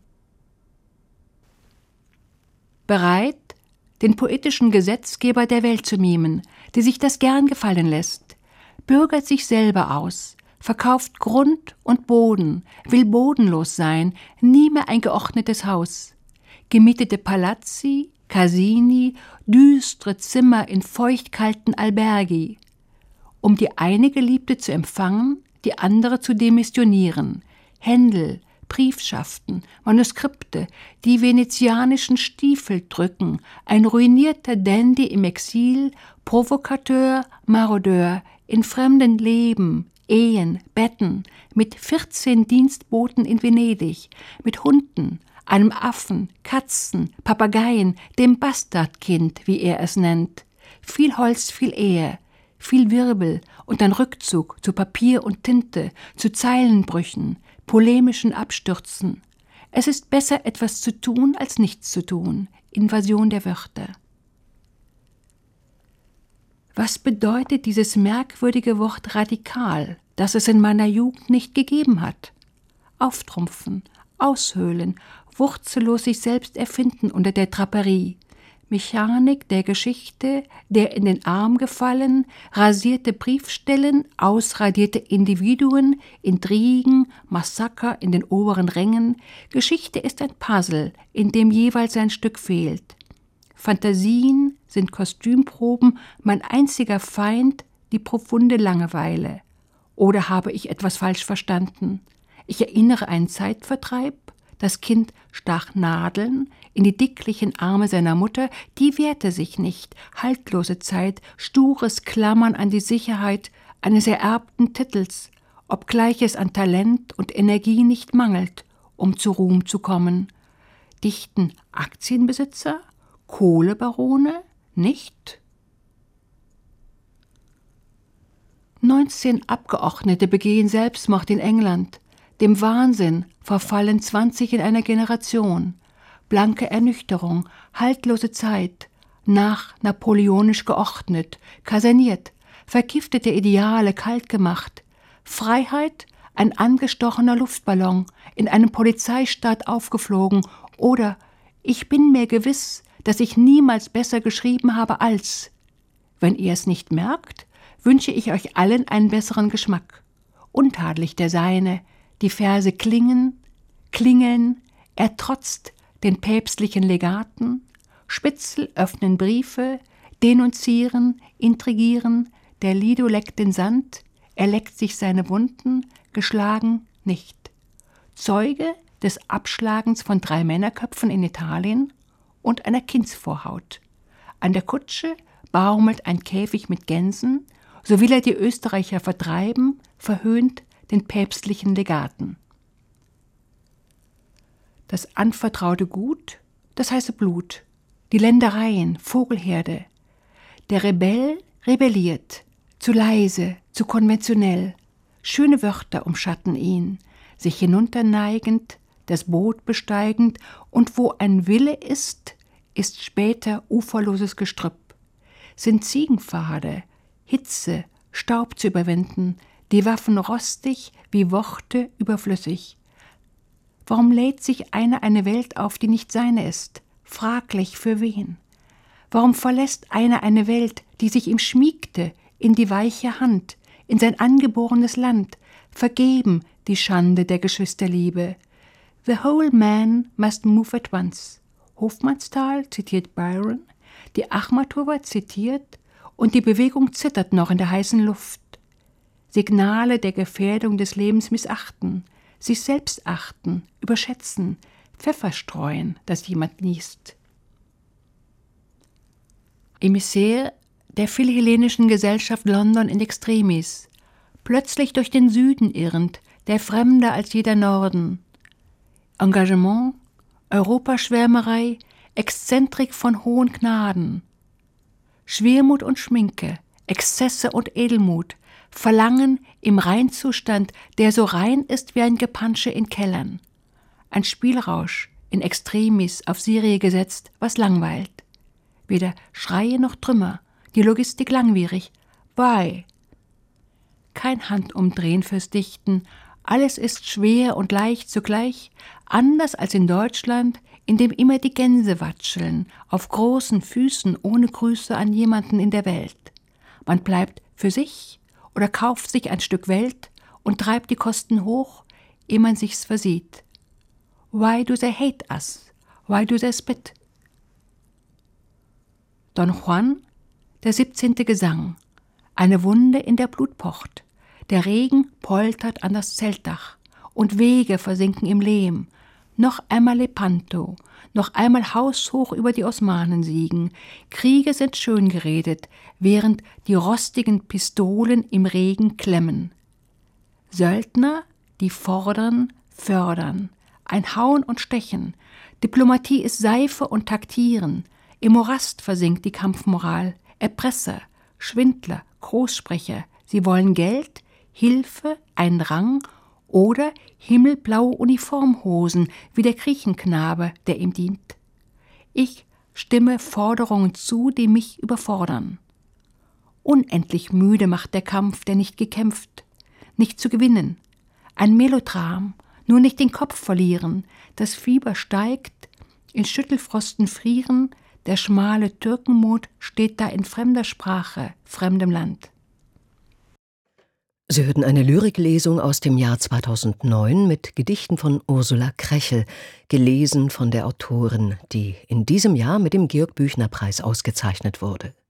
Bereit, den poetischen Gesetzgeber der Welt zu mimen, der sich das gern gefallen lässt, bürgert sich selber aus, verkauft Grund und Boden, will bodenlos sein, nie mehr ein geordnetes Haus. Gemietete Palazzi, Casini, düstre Zimmer in feuchtkalten Alberghi, um die eine Geliebte zu empfangen, die andere zu demissionieren. Händel, Briefschaften, Manuskripte, die venezianischen Stiefel drücken, ein ruinierter Dandy im Exil, Provokateur, Marodeur, in fremden Leben, Ehen, Betten, mit vierzehn Dienstboten in Venedig, mit Hunden, einem Affen, Katzen, Papageien, dem Bastardkind, wie er es nennt. Viel Holz, viel Ehe, viel Wirbel und ein Rückzug zu Papier und Tinte, zu Zeilenbrüchen, polemischen Abstürzen. Es ist besser, etwas zu tun, als nichts zu tun. Invasion der Wörter. Was bedeutet dieses merkwürdige Wort radikal, das es in meiner Jugend nicht gegeben hat? Auftrumpfen, aushöhlen, wurzellos sich selbst erfinden unter der Draperie. Mechanik der Geschichte, der in den Arm gefallen, rasierte Briefstellen, ausradierte Individuen, Intrigen, Massaker in den oberen Rängen. Geschichte ist ein Puzzle, in dem jeweils ein Stück fehlt. Fantasien sind Kostümproben, mein einziger Feind, die profunde Langeweile. Oder habe ich etwas falsch verstanden? Ich erinnere einen Zeitvertreib. Das Kind stach Nadeln in die dicklichen Arme seiner Mutter, die wehrte sich nicht. Haltlose Zeit, stures Klammern an die Sicherheit eines ererbten Titels, obgleich es an Talent und Energie nicht mangelt, um zu Ruhm zu kommen. Dichten Aktienbesitzer? Kohlebarone? Nicht? neunzehn Abgeordnete begehen Selbstmord in England. Dem Wahnsinn verfallen zwanzig in einer Generation. Blanke Ernüchterung, haltlose Zeit, nach napoleonisch geordnet, kaserniert, vergiftete Ideale kalt gemacht. Freiheit, ein angestochener Luftballon, in einem Polizeistaat aufgeflogen. Oder ich bin mir gewiss, dass ich niemals besser geschrieben habe als. Wenn ihr es nicht merkt, wünsche ich euch allen einen besseren Geschmack. Untadelig der seine, die Verse klingen, klingeln, er trotzt den päpstlichen Legaten, Spitzel öffnen Briefe, denunzieren, intrigieren, der Lido leckt den Sand, er leckt sich seine Wunden, geschlagen nicht. Zeuge des Abschlagens von drei Männerköpfen in Italien und einer Kindsvorhaut. An der Kutsche baumelt ein Käfig mit Gänsen, so will er die Österreicher vertreiben, verhöhnt den päpstlichen Legaten. Das anvertraute Gut, das heiße Blut, die Ländereien, Vogelherde. Der Rebell rebelliert, zu leise, zu konventionell. Schöne Wörter umschatten ihn, sich hinunterneigend, das Boot besteigend, und wo ein Wille ist, ist später uferloses Gestrüpp. Sind Ziegenpfade, Hitze, Staub zu überwinden, die Waffen rostig, wie Worte überflüssig. Warum lädt sich einer eine Welt auf, die nicht seine ist? Fraglich für wen? Warum verlässt einer eine Welt, die sich ihm schmiegte, in die weiche Hand, in sein angeborenes Land, vergeben die Schande der Geschwisterliebe? The whole man must move at once. Hofmannsthal zitiert Byron, die Achmatowa zitiert, und die Bewegung zittert noch in der heißen Luft. Signale der Gefährdung des Lebens missachten, sich selbst achten, überschätzen, Pfeffer streuen, dass jemand niest. Emissär der Philhellenischen Gesellschaft London in extremis, plötzlich durch den Süden irrend, der fremder als jeder Norden. Engagement, Europaschwärmerei, Exzentrik von hohen Gnaden. Schwermut und Schminke, Exzesse und Edelmut, Verlangen im Reinzustand, der so rein ist wie ein Gepansche in Kellern. Ein Spielrausch in extremis auf Serie gesetzt, was langweilt. Weder Schreie noch Trümmer, die Logistik langwierig. Why? Kein Handumdrehen fürs Dichten, alles ist schwer und leicht zugleich, anders als in Deutschland, in dem immer die Gänse watscheln, auf großen Füßen ohne Grüße an jemanden in der Welt. Man bleibt für sich oder kauft sich ein Stück Welt und treibt die Kosten hoch, ehe man sich's versieht. Why do they hate us? Why do they spit? Don Juan, der siebzehnte Gesang, eine Wunde in der Blut pocht, der Regen poltert an das Zeltdach und Wege versinken im Lehm, noch einmal Lepanto, noch einmal haushoch über die Osmanen siegen, Kriege sind schön geredet, während die rostigen Pistolen im Regen klemmen. Söldner, die fordern, fördern, ein Hauen und Stechen, Diplomatie ist Seife und Taktieren, im Morast versinkt die Kampfmoral, Erpresser, Schwindler, Großsprecher, sie wollen Geld, Hilfe, einen Rang oder himmelblaue Uniformhosen wie der Griechenknabe, der ihm dient. Ich stimme Forderungen zu, die mich überfordern. Unendlich müde macht der Kampf, der nicht gekämpft, nicht zu gewinnen. Ein Melodram, nur nicht den Kopf verlieren, das Fieber steigt, in Schüttelfrosten frieren, der schmale Türkenmond steht da in fremder Sprache, fremdem Land. Sie hörten eine Lyriklesung aus dem Jahr zweitausendneun mit Gedichten von Ursula Krechel, gelesen von der Autorin, die in diesem Jahr mit dem Georg-Büchner-Preis ausgezeichnet wurde.